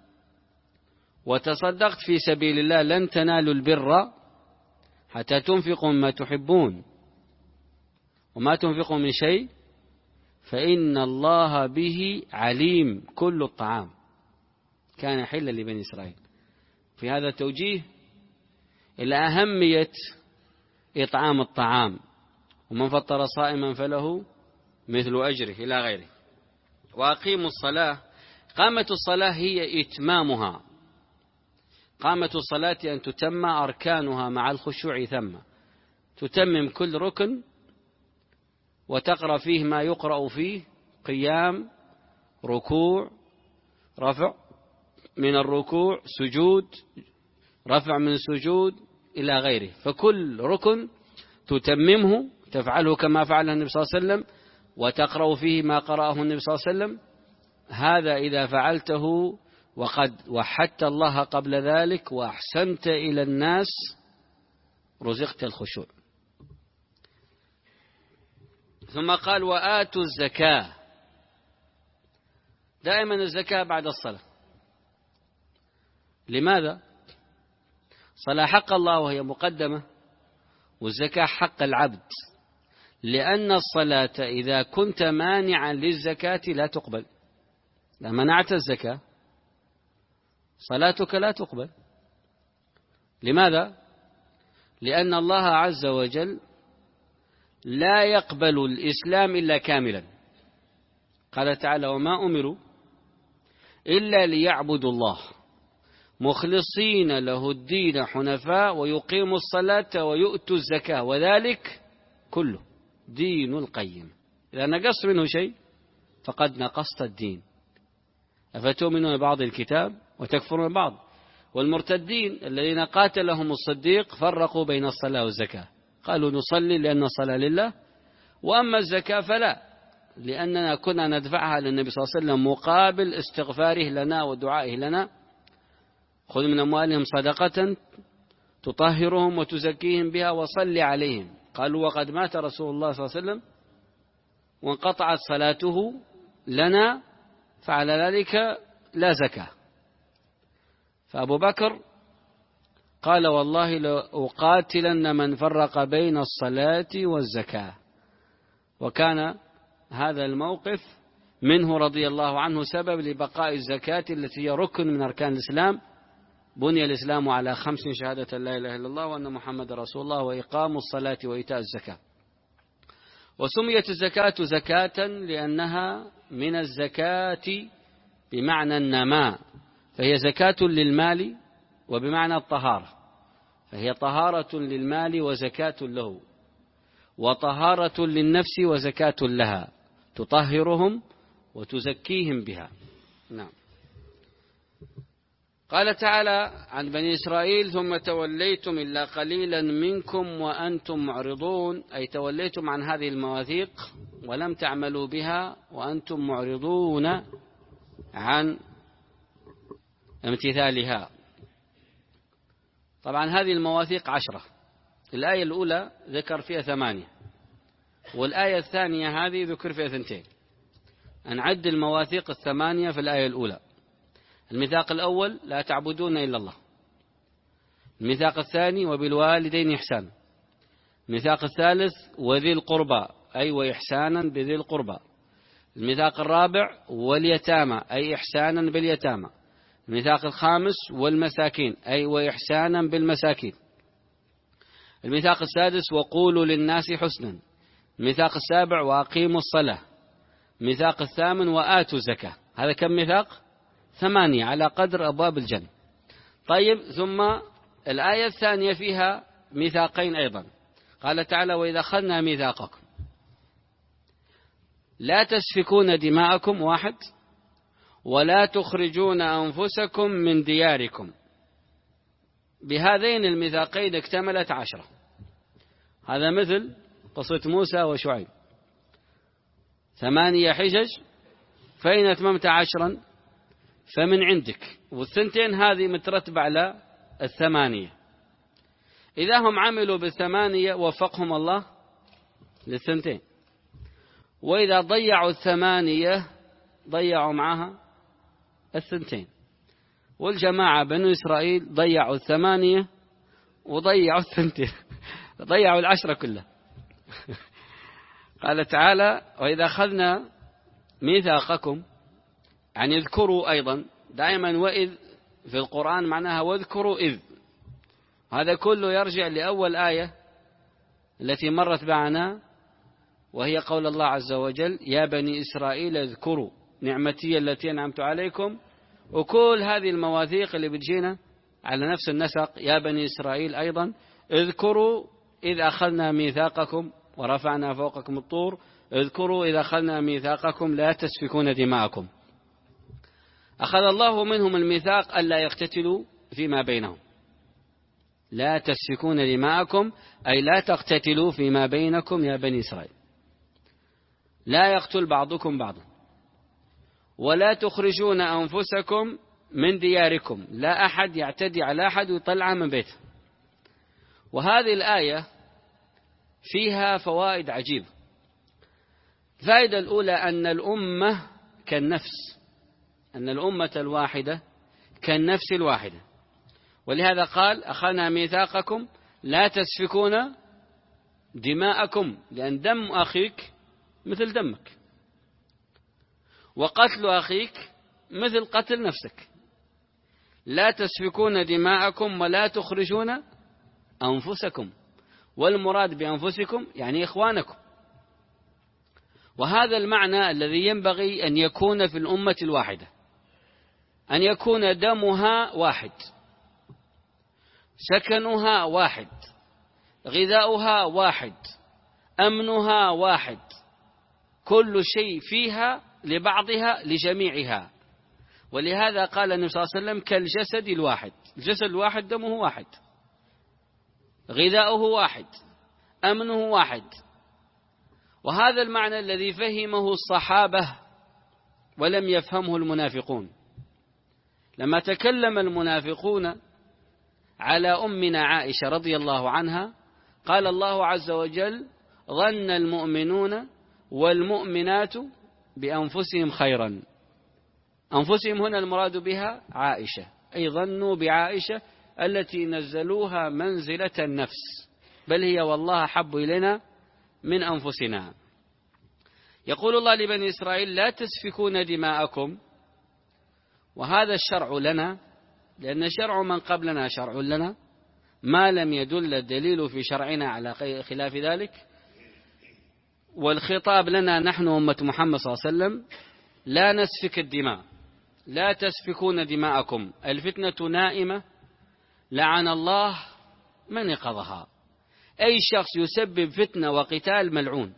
وتصدقت في سبيل الله لن تنالوا البر حتى تنفقوا مما تحبون، وما تنفقوا من شيء فإن الله به عليم. كل الطعام كان حلا لبني إسرائيل. في هذا توجيه إلى أهمية إطعام الطعام، ومن فطر صائما فله مثل أجره إلى غيره. وأقيموا الصلاة. قامة الصلاة هي إتمامها. قامة الصلاة أن تتم أركانها مع الخشوع، ثم تتمم كل ركن وتقرأ فيه ما يقرأ فيه: قيام، ركوع، رفع من الركوع، سجود، رفع من السجود إلى غيره. فكل ركن تتممه، تفعله كما فعل النبي صلى الله عليه وسلم، وتقرأ فيه ما قرأه النبي صلى الله عليه وسلم. هذا إذا فعلته وقد وحدت الله قبل ذلك وأحسنت إلى الناس رزقت الخشوع. ثم قال: وآتوا الزكاة. دائما الزكاة بعد الصلاة. لماذا؟ صلاة حق الله وهي مقدمة، والزكاة حق العبد، لأن الصلاة إذا كنت مانعا للزكاة لا تقبل. إذا منعت الزكاة صلاتك لا تقبل. لماذا؟ لأن الله عز وجل لا يقبل الإسلام إلا كاملا. قال تعالى: وما أمروا إلا ليعبدوا الله مخلصين له الدين حنفاء ويقيموا الصلاة ويؤتوا الزكاة وذلك كله دين القيم. إذا نقص منه شيء فقد نقصت الدين. أفتؤمنون ببعض الكتاب وتكفرون بعض. والمرتدين الذين قاتلهم الصديق فرقوا بين الصلاة والزكاة، قالوا نصلي لأن الصلاة لله، وأما الزكاة فلا، لأننا كنا ندفعها للنبي صلى الله عليه وسلم مقابل استغفاره لنا ودعائه لنا: خذ من أموالهم صدقة تطهرهم وتزكيهم بها وصل عليهم. قالوا: وقد مات رسول الله صلى الله عليه وسلم وانقطعت صلاته لنا، فعلى ذلك لا زكاة. فأبو بكر قال: والله لأقاتلن من فرق بين الصلاة والزكاة. وكان هذا الموقف منه رضي الله عنه سبب لبقاء الزكاة التي هي ركن من أركان الإسلام. بني الإسلام على خمس: شهادة لا إله إلا الله وأن محمد رسول الله وإقام الصلاة وإيتاء الزكاة. وسميت الزكاة زكاة لأنها من الزكاة بمعنى النماء، فهي زكاة للمال وبمعنى الطهارة، فهي طهارة للمال وزكاة له، وطهارة للنفس وزكاة لها، تطهرهم وتزكيهم بها. نعم. قال تعالى عن بني إسرائيل: ثم توليتم إلا قليلا منكم وأنتم معرضون، أي توليتم عن هذه المواثيق ولم تعملوا بها وأنتم معرضون عن امتثالها. طبعا هذه المواثيق عشرة. الآية الأولى ذكر فيها ثمانية، والآية الثانية هذه ذكر فيها ثنتين. نعد المواثيق الثمانية في الآية الأولى. الميثاق الأول: لا تعبدون إلا الله. الميثاق الثاني: وبالوالدين إحسانا. الميثاق الثالث: وذي القربى، أي وإحسانا بذي القربى. الميثاق الرابع: واليتامى، أي إحسانا باليتامى. الميثاق الخامس: والمساكين، أي وإحسانا بالمساكين. الميثاق السادس: وقولوا للناس حسنا. الميثاق السابع: وأقيموا الصلاة. الميثاق الثامن: وآتوا الزكاة. هذا كم ميثاق؟ ثمانية على قدر أبواب الجنة. طيب، ثم الآية الثانية فيها ميثاقين أيضا. قال تعالى: وإذا أخذنا ميثاقكم لا تسفكون دماءكم، واحد، ولا تخرجون أنفسكم من دياركم. بهذين الميثاقين اكتملت عشرة. هذا مثل قصة موسى وشعيب: ثمانية حجج فإن أتممت عشرا فمن عندك. والثنتين هذه مترتبة على الثمانية. إذا هم عملوا بالثمانية وفقهم الله للثنتين، وإذا ضيعوا الثمانية ضيعوا معها الثنتين. والجماعة بنو إسرائيل ضيعوا الثمانية وضيعوا الثنتين، ضيعوا العشرة كلها. قال تعالى: وإذا أخذنا ميثاقكم، يعني اذكروا أيضا. دائما وإذ في القرآن معناها واذكروا إذ. هذا كله يرجع لأول آية التي مرت معنا، وهي قول الله عز وجل: يا بني إسرائيل اذكروا نعمتي التي أنعمت عليكم. وكل هذه المواثيق اللي بتجينا على نفس النسق: يا بني إسرائيل أيضا اذكروا إذ أخذنا ميثاقكم ورفعنا فوقكم الطور اذكروا إذا أخذنا ميثاقكم لا تسفكون دماءكم. أخذ الله منهم الميثاق ألا يقتتلوا فيما بينهم، لا تسفكون دماءكم أي لا تقتتلوا فيما بينكم يا بني إسرائيل، لا يقتل بعضكم بعضا، ولا تخرجون أنفسكم من دياركم، لا أحد يعتدي على أحد ويطلع من بيته. وهذه الآية فيها فوائد عجيبة. الفائدة الأولى أن الأمة كالنفس، أن الأمة الواحدة كالنفس الواحدة، ولهذا قال أخذنا ميثاقكم لا تسفكون دماءكم، لأن دم أخيك مثل دمك، وقتل أخيك مثل قتل نفسك. لا تسفكون دماءكم ولا تخرجون أنفسكم، والمراد بأنفسكم يعني إخوانكم. وهذا المعنى الذي ينبغي أن يكون في الأمة الواحدة، أن يكون دمها واحد، سكنها واحد، غذاؤها واحد، أمنها واحد، كل شيء فيها لبعضها لجميعها. ولهذا قال النبي صلى الله عليه وسلم كالجسد الواحد، الجسد الواحد دمه واحد، غذاؤه واحد، أمنه واحد. وهذا المعنى الذي فهمه الصحابة ولم يفهمه المنافقون. لما تكلم المنافقون على أمنا عائشة رضي الله عنها قال الله عز وجل ظن المؤمنون والمؤمنات بأنفسهم خيرا. أنفسهم هنا المراد بها عائشة، أي ظنوا بعائشة التي نزلوها منزلة النفس، بل هي والله حب إلينا من أنفسنا. يقول الله لبني إسرائيل لا تسفكون دماءكم، وهذا الشرع لنا، لأن شرع من قبلنا شرع لنا، ما لم يدل الدليل في شرعنا على خلاف ذلك. والخطاب لنا نحن أمة محمد صلى الله عليه وسلم لا نسفك الدماء، لا تسفكون دماءكم، الفتنة نائمة لعن الله من يقظها. أي شخص يسبب فتنة وقتال ملعون،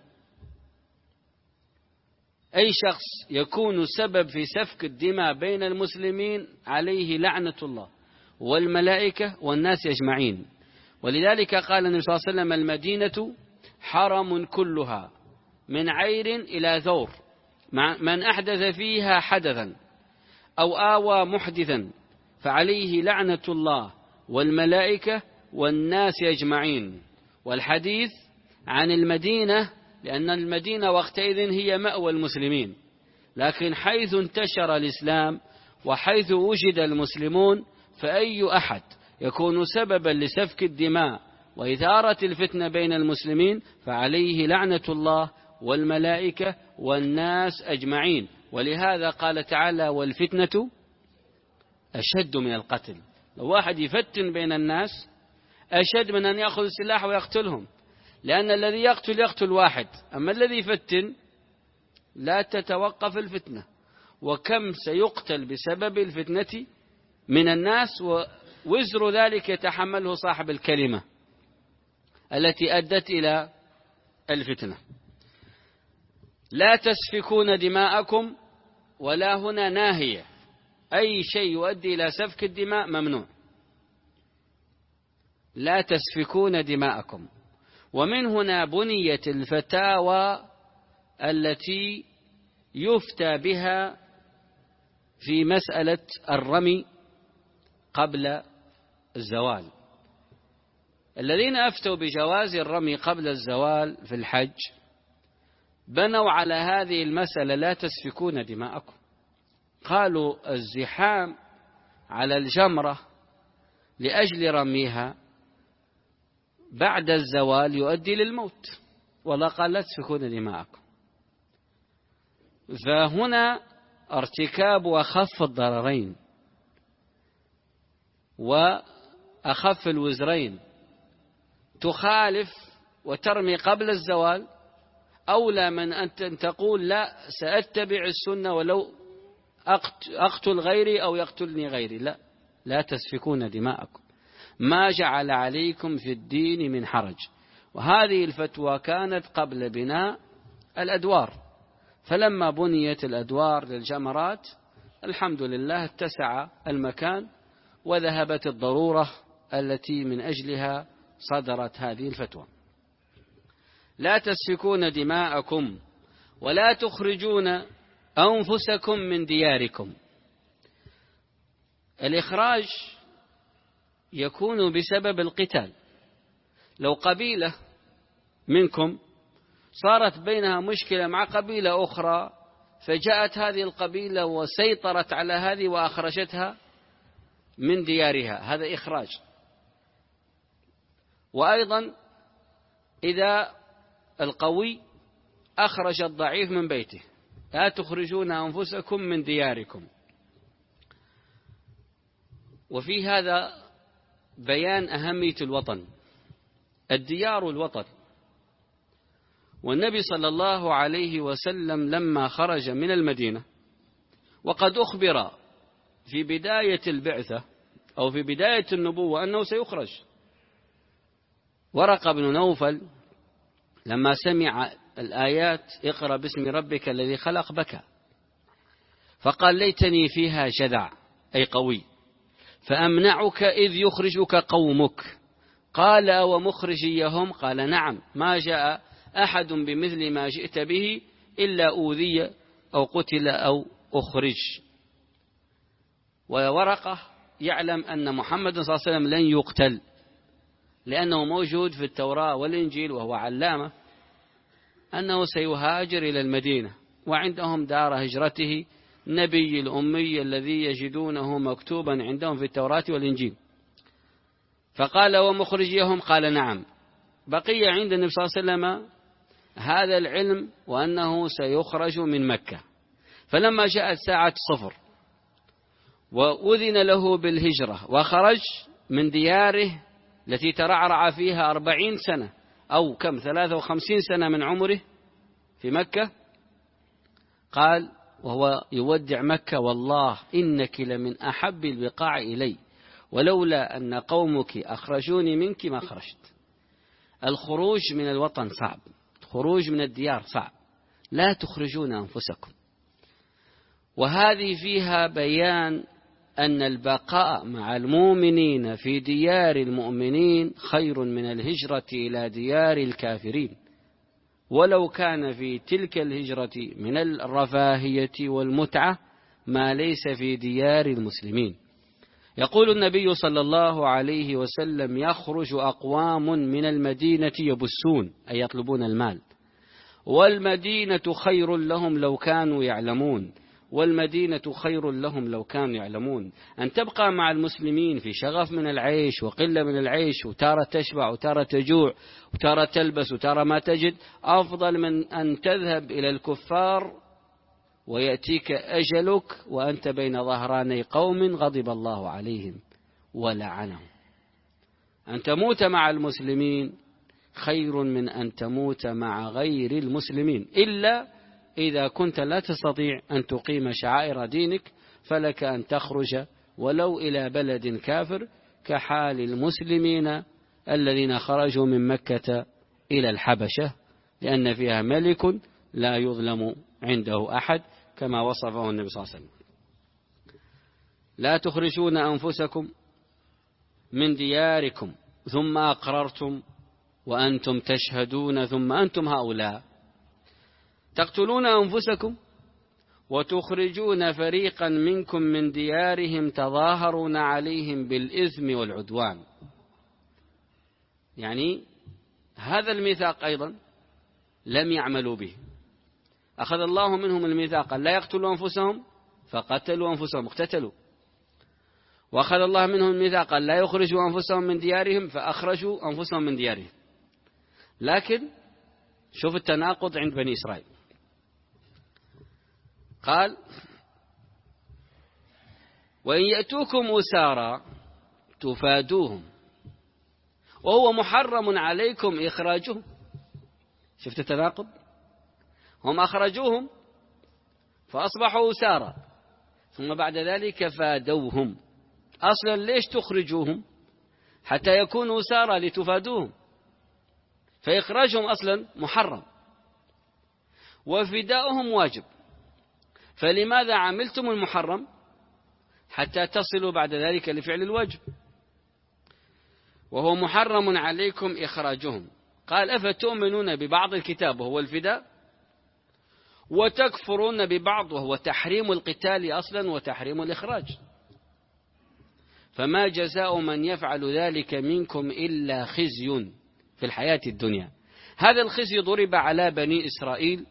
أي شخص يكون سبب في سفك الدماء بين المسلمين عليه لعنة الله والملائكة والناس أجمعين. ولذلك قال النبي صلى الله عليه وسلم المدينة حرم كلها من عير إلى ثور، من أحدث فيها حدثا أو آوى محدثا فعليه لعنة الله والملائكة والناس أجمعين. والحديث عن المدينة لأن المدينة وقتئذ هي مأوى المسلمين، لكن حيث انتشر الإسلام وحيث وجد المسلمون فأي أحد يكون سببا لسفك الدماء وإثارة الفتنة بين المسلمين فعليه لعنة الله والملائكة والناس أجمعين. ولهذا قال تعالى والفتنة أشد من القتل. لو واحد يفتن بين الناس أشد من أن يأخذ السلاح ويقتلهم، لأن الذي يقتل يقتل واحد، أما الذي يفتن لا تتوقف الفتنة. وكم سيقتل بسبب الفتنة من الناس، ووزر ذلك يتحمله صاحب الكلمة التي أدت إلى الفتنة. لا تسفكون دماءكم، ولا هنا ناهية، أي شيء يؤدي إلى سفك الدماء ممنوع. لا تسفكون دماءكم. ومن هنا بنيت الفتاوى التي يفتى بها في مسألة الرمي قبل الزوال. الذين أفتوا بجواز الرمي قبل الزوال في الحج بنوا على هذه المسألة لا تسفكون دماءكم. قالوا الزحام على الجمرة لأجل رميها بعد الزوال يؤدي للموت، والله قال لا تسفكون دماءكم. فهنا ارتكاب أخف الضررين وأخف الوزرين، تخالف وترمي قبل الزوال أولى من أن تقول لا سأتبع السنة ولو أقتل غيري أو يقتلني غيري. لا لا تسفكون دماءكم، ما جعل عليكم في الدين من حرج، وهذه الفتوى كانت قبل بناء الأدوار، فلما بنيت الأدوار للجمرات الحمد لله اتسع المكان وذهبت الضرورة التي من أجلها صدرت هذه الفتوى. لا تسفكون دماءكم ولا تخرجون أنفسكم من دياركم. الإخراج يكون بسبب القتال. لو قبيلة منكم صارت بينها مشكلة مع قبيلة أخرى، فجاءت هذه القبيلة وسيطرت على هذه وأخرجتها من ديارها، هذا إخراج. وأيضا إذا القوي أخرج الضعيف من بيته، لا تخرجون أنفسكم من دياركم. وفي هذا بيان أهمية الوطن، الديار الوطن. والنبي صلى الله عليه وسلم لما خرج من المدينة وقد أخبر في بداية البعثة أو في بداية النبوة أنه سيخرج، ورقة بن نوفل لما سمع الآيات اقرأ باسم ربك الذي خلق بكى، فقال ليتني فيها جذع أي قوي فأمنعك إذ يخرجك قومك. قال ومخرجيهم؟ قال نعم، ما جاء أحد بمثل ما جئت به إلا أوذي أو قتل أو أخرج. وورقة يعلم أن محمد صلى الله عليه وسلم لن يقتل لأنه موجود في التوراة والإنجيل وهو علامة أنه سيهاجر إلى المدينة، وعندهم دار هجرته نبي الأمي الذي يجدونه مكتوبا عندهم في التوراة والإنجيل. فقال ومخرجيهم؟ قال نعم. بقي عند النبي صلى الله عليه وسلم هذا العلم وأنه سيخرج من مكة. فلما جاءت ساعة صفر وأذن له بالهجرة وخرج من دياره التي ترعرع فيها أربعين سنة أو كم ثلاثة وخمسين سنة من عمره في مكة، قال وهو يودع مكة والله إنك لمن أحب البقاع إلي ولولا أن قومك أخرجوني منك ما خرجت. الخروج من الوطن صعب، الخروج من الديار صعب، لا تخرجون أنفسكم. وهذه فيها بيان أن البقاء مع المؤمنين في ديار المؤمنين خير من الهجرة إلى ديار الكافرين، ولو كان في تلك الهجرة من الرفاهية والمتعة ما ليس في ديار المسلمين. يقول النبي صلى الله عليه وسلم يخرج أقوام من المدينة يبسون أي يطلبون المال، والمدينة خير لهم لو كانوا يعلمون، والمدينة خير لهم لو كانوا يعلمون. أن تبقى مع المسلمين في شغف من العيش وقلة من العيش، وتارة تشبع وتارة تجوع وتارة تلبس وتارة ما تجد، أفضل من أن تذهب إلى الكفار ويأتيك أجلك وأنت بين ظهراني قوم غضب الله عليهم ولعنهم. أن تموت مع المسلمين خير من أن تموت مع غير المسلمين، إلا إذا كنت لا تستطيع أن تقيم شعائر دينك فلك أن تخرج ولو إلى بلد كافر، كحال المسلمين الذين خرجوا من مكة إلى الحبشة، لأن فيها ملك لا يظلم عنده أحد كما وصفه النبي صلى الله عليه وسلم. لا تخرجون أنفسكم من دياركم ثم أقررتم وأنتم تشهدون، ثم أنتم هؤلاء تقتلون أنفسكم وتخرجون فريقا منكم من ديارهم تظاهرون عليهم بالإثم والعدوان. يعني هذا الميثاق أيضا لم يعملوا به. أخذ الله منهم الميثاق لا يقتلوا أنفسهم فقتلوا أنفسهم اقتتلوا، وأخذ الله منهم الميثاق لا يخرجوا أنفسهم من ديارهم فأخرجوا أنفسهم من ديارهم. لكن شوف التناقض عند بني إسرائيل. قال وإن يأتوكم أسارى تفادوهم وهو محرم عليكم إخراجهم. شفت التناقض؟ هم أخرجوهم فأصبحوا أسارى، ثم بعد ذلك فادوهم. أصلا ليش تخرجوهم؟ حتى يكونوا أسارى لتفادوهم، فإخراجهم أصلا محرم وفداؤهم واجب، فلماذا عملتم المحرم حتى تصلوا بعد ذلك لفعل الواجب؟ وهو محرم عليكم إخراجهم. قال أفتؤمنون ببعض الكتاب وهو الفداء وتكفرون ببعض وهو تحريم القتال أصلا وتحريم الإخراج، فما جزاء من يفعل ذلك منكم إلا خزي في الحياة الدنيا. هذا الخزي ضرب على بني إسرائيل،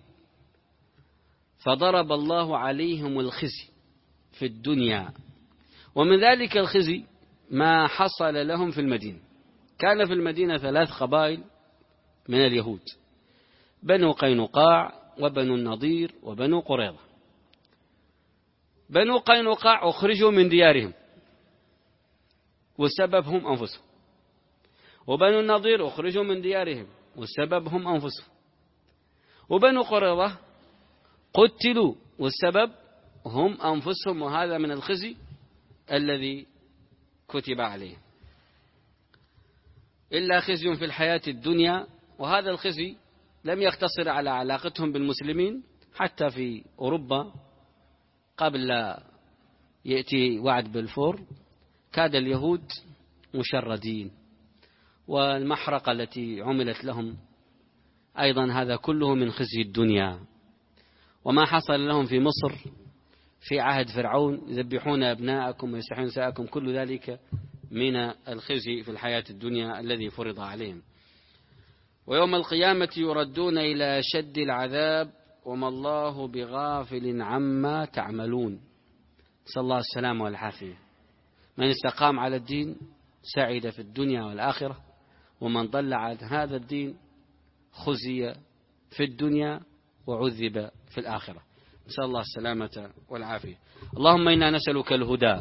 فضرب الله عليهم الخزي في الدنيا، ومن ذلك الخزي ما حصل لهم في المدينة. كان في المدينة ثلاث قبائل من اليهود: بنو قينقاع وبنو النضير وبنو قريظة. بنو قينقاع أخرجوا من ديارهم والسبب هم أنفسهم، وبنو النضير أخرجوا من ديارهم والسبب هم أنفسهم، وبنو قريظة قتلوا والسبب هم أنفسهم، وهذا من الخزي الذي كتب عليهم. إلا خزي في الحياة الدنيا، وهذا الخزي لم يقتصر على علاقتهم بالمسلمين، حتى في أوروبا قبل لا يأتي وعد بلفور كاد اليهود مشردين، والمحرقة التي عملت لهم أيضا هذا كله من خزي الدنيا. وما حصل لهم في مصر في عهد فرعون: يذبحون أبناءكم ويستحيون نساءكم، كل ذلك من الخزي في الحياة الدنيا الذي فرض عليهم. ويوم القيامة يردون إلى شد العذاب وما الله بغافل عما تعملون. صلى الله السلامة والعافية. من استقام على الدين سعد في الدنيا والآخرة، ومن ضل عن هذا الدين خزي في الدنيا وعذب في الآخرة. نسأل الله السلامة والعافية. اللهم إنا نسألك الهدى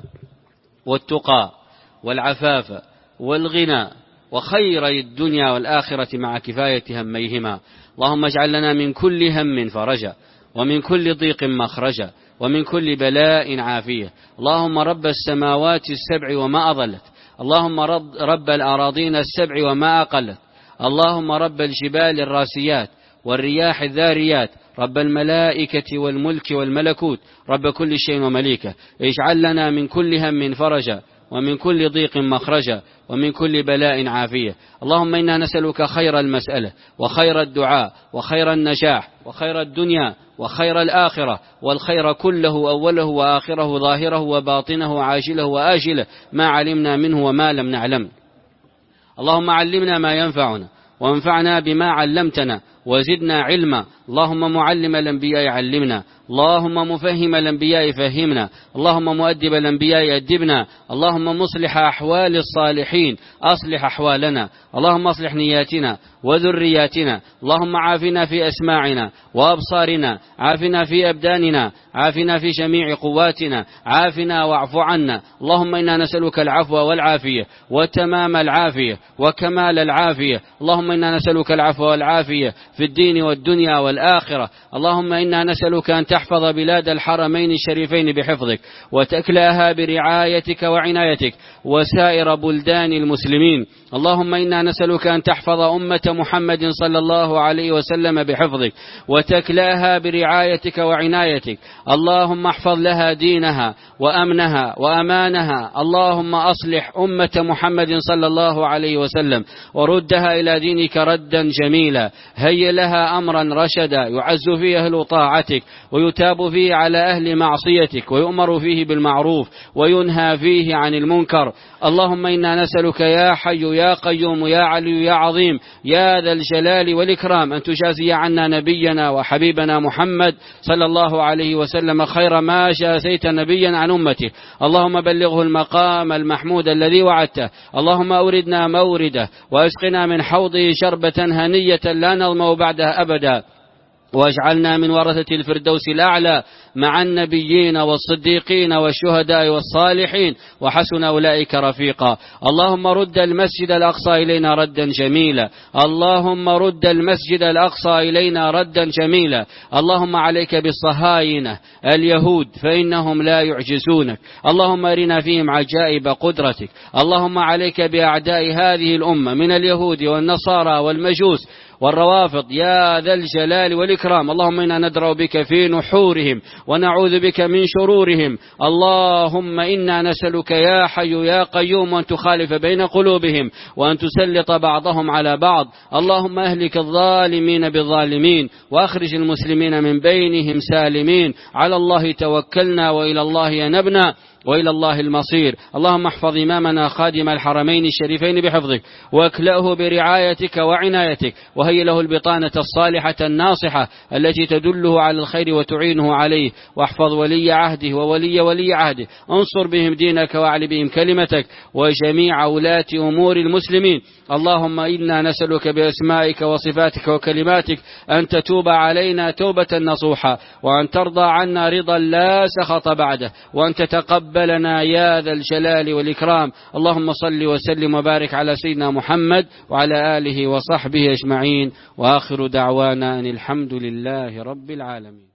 والتقى والعفاف والغنى وخير الدنيا والآخرة مع كفاية هميهما. اللهم اجعل لنا من كل هم فرجا، ومن كل ضيق مخرجا، ومن كل بلاء عافية. اللهم رب السماوات السبع وما أضلت، اللهم رب الأراضين السبع وما أقلت، اللهم رب الجبال الراسيات والرياح الذاريات، رب الملائكة والملك والملكوت، رب كل شيء ومليكه. اجعل لنا من كل هم فرجا، ومن كل ضيق مخرجا، ومن كل بلاء عافية. اللهم إنا نسألك خير المسألة وخير الدعاء وخير النجاح وخير الدنيا وخير الآخرة، والخير كله أوله وآخره ظاهره وباطنه وعاجله وآجله، ما علمنا منه وما لم نعلم. اللهم علمنا ما ينفعنا وانفعنا بما علمتنا وزدنا علما. اللهم معلم الأنبياء علمنا، اللهم مفهم الأنبياء فهمنا، اللهم مؤدب الأنبياء أدبنا، اللهم مصلح أحوال الصالحين أصلح أحوالنا، اللهم أصلح نياتنا وذرياتنا، اللهم عافنا في أسماعنا وأبصارنا، عافنا في أبداننا، عافنا في جميع قواتنا، عافنا واعف عنا. اللهم إنا نسألك العفو والعافية وتمام العافية وكمال العافية. اللهم إنا نسألك العفو والعافية في الدين والدنيا والآخرة. اللهم إنا نسألك أن تحفظ بلاد الحرمين الشريفين بحفظك، وتكلأها برعايتك وعنايتك، وسائر بلدان المسلمين. اللهم إنا نسألك أن تحفظ أمة محمد صلى الله عليه وسلم بحفظك، وتكلأها برعايتك وعنايتك. اللهم احفظ لها دينها وأمنها وأمانها. اللهم أصلح أمة محمد صلى الله عليه وسلم، وردها إلى دينك ردا جميلا. هيئ لها أمرا رشدا يعز فيه أهل طاعتك، ويتاب فيه على أهل معصيتك، ويؤمر فيه بالمعروف وينهى فيه عن المنكر. اللهم إنا نسألك يا حي يا قيوم يا علي يا عظيم يا ذا الجلال والإكرام أن تجازي عنا نبينا وحبيبنا محمد صلى الله عليه وسلم خير ما جازيت نبيا عن أمته. اللهم بلغه المقام المحمود الذي وعدته. اللهم أوردنا مورده، وأسقنا من حوضه شربة هنية لا نظمأ بعدها أبدا. واجعلنا من ورثة الفردوس الأعلى مع النبيين والصديقين والشهداء والصالحين وحسن أولئك رفيقا. اللهم رد المسجد الأقصى إلينا ردا جميلا، اللهم رد المسجد الأقصى إلينا ردا جميلا. اللهم عليك بالصهاينة اليهود فإنهم لا يعجزونك، اللهم أرنا فيهم عجائب قدرتك. اللهم عليك بأعداء هذه الأمة من اليهود والنصارى والمجوس والروافض يا ذا الجلال والإكرام. اللهم إنا ندرأ بك في نحورهم ونعوذ بك من شرورهم. اللهم إنا نسألك يا حي يا قيوم أن تخالف بين قلوبهم وأن تسلط بعضهم على بعض. اللهم أهلك الظالمين بالظالمين وأخرج المسلمين من بينهم سالمين. على الله توكلنا وإلى الله ينبنا وإلى الله المصير. اللهم احفظ إمامنا خادم الحرمين الشريفين بحفظك واكلأه برعايتك وعنايتك، وهي له البطانة الصالحة الناصحة التي تدله على الخير وتعينه عليه. واحفظ ولي عهده وولي ولي عهده، انصر بهم دينك واعل بهم كلمتك وجميع ولاة أمور المسلمين. اللهم إنا نسألك بأسمائك وصفاتك وكلماتك أن تتوب علينا توبة نصوحا، وأن ترضى عنا رضا لا سخط بعده، وأن تتقبلنا يا ذا الجلال والإكرام. اللهم صل وسلم وبارك على سيدنا محمد وعلى آله وصحبه أجمعين، وآخر دعوانا أن الحمد لله رب العالمين.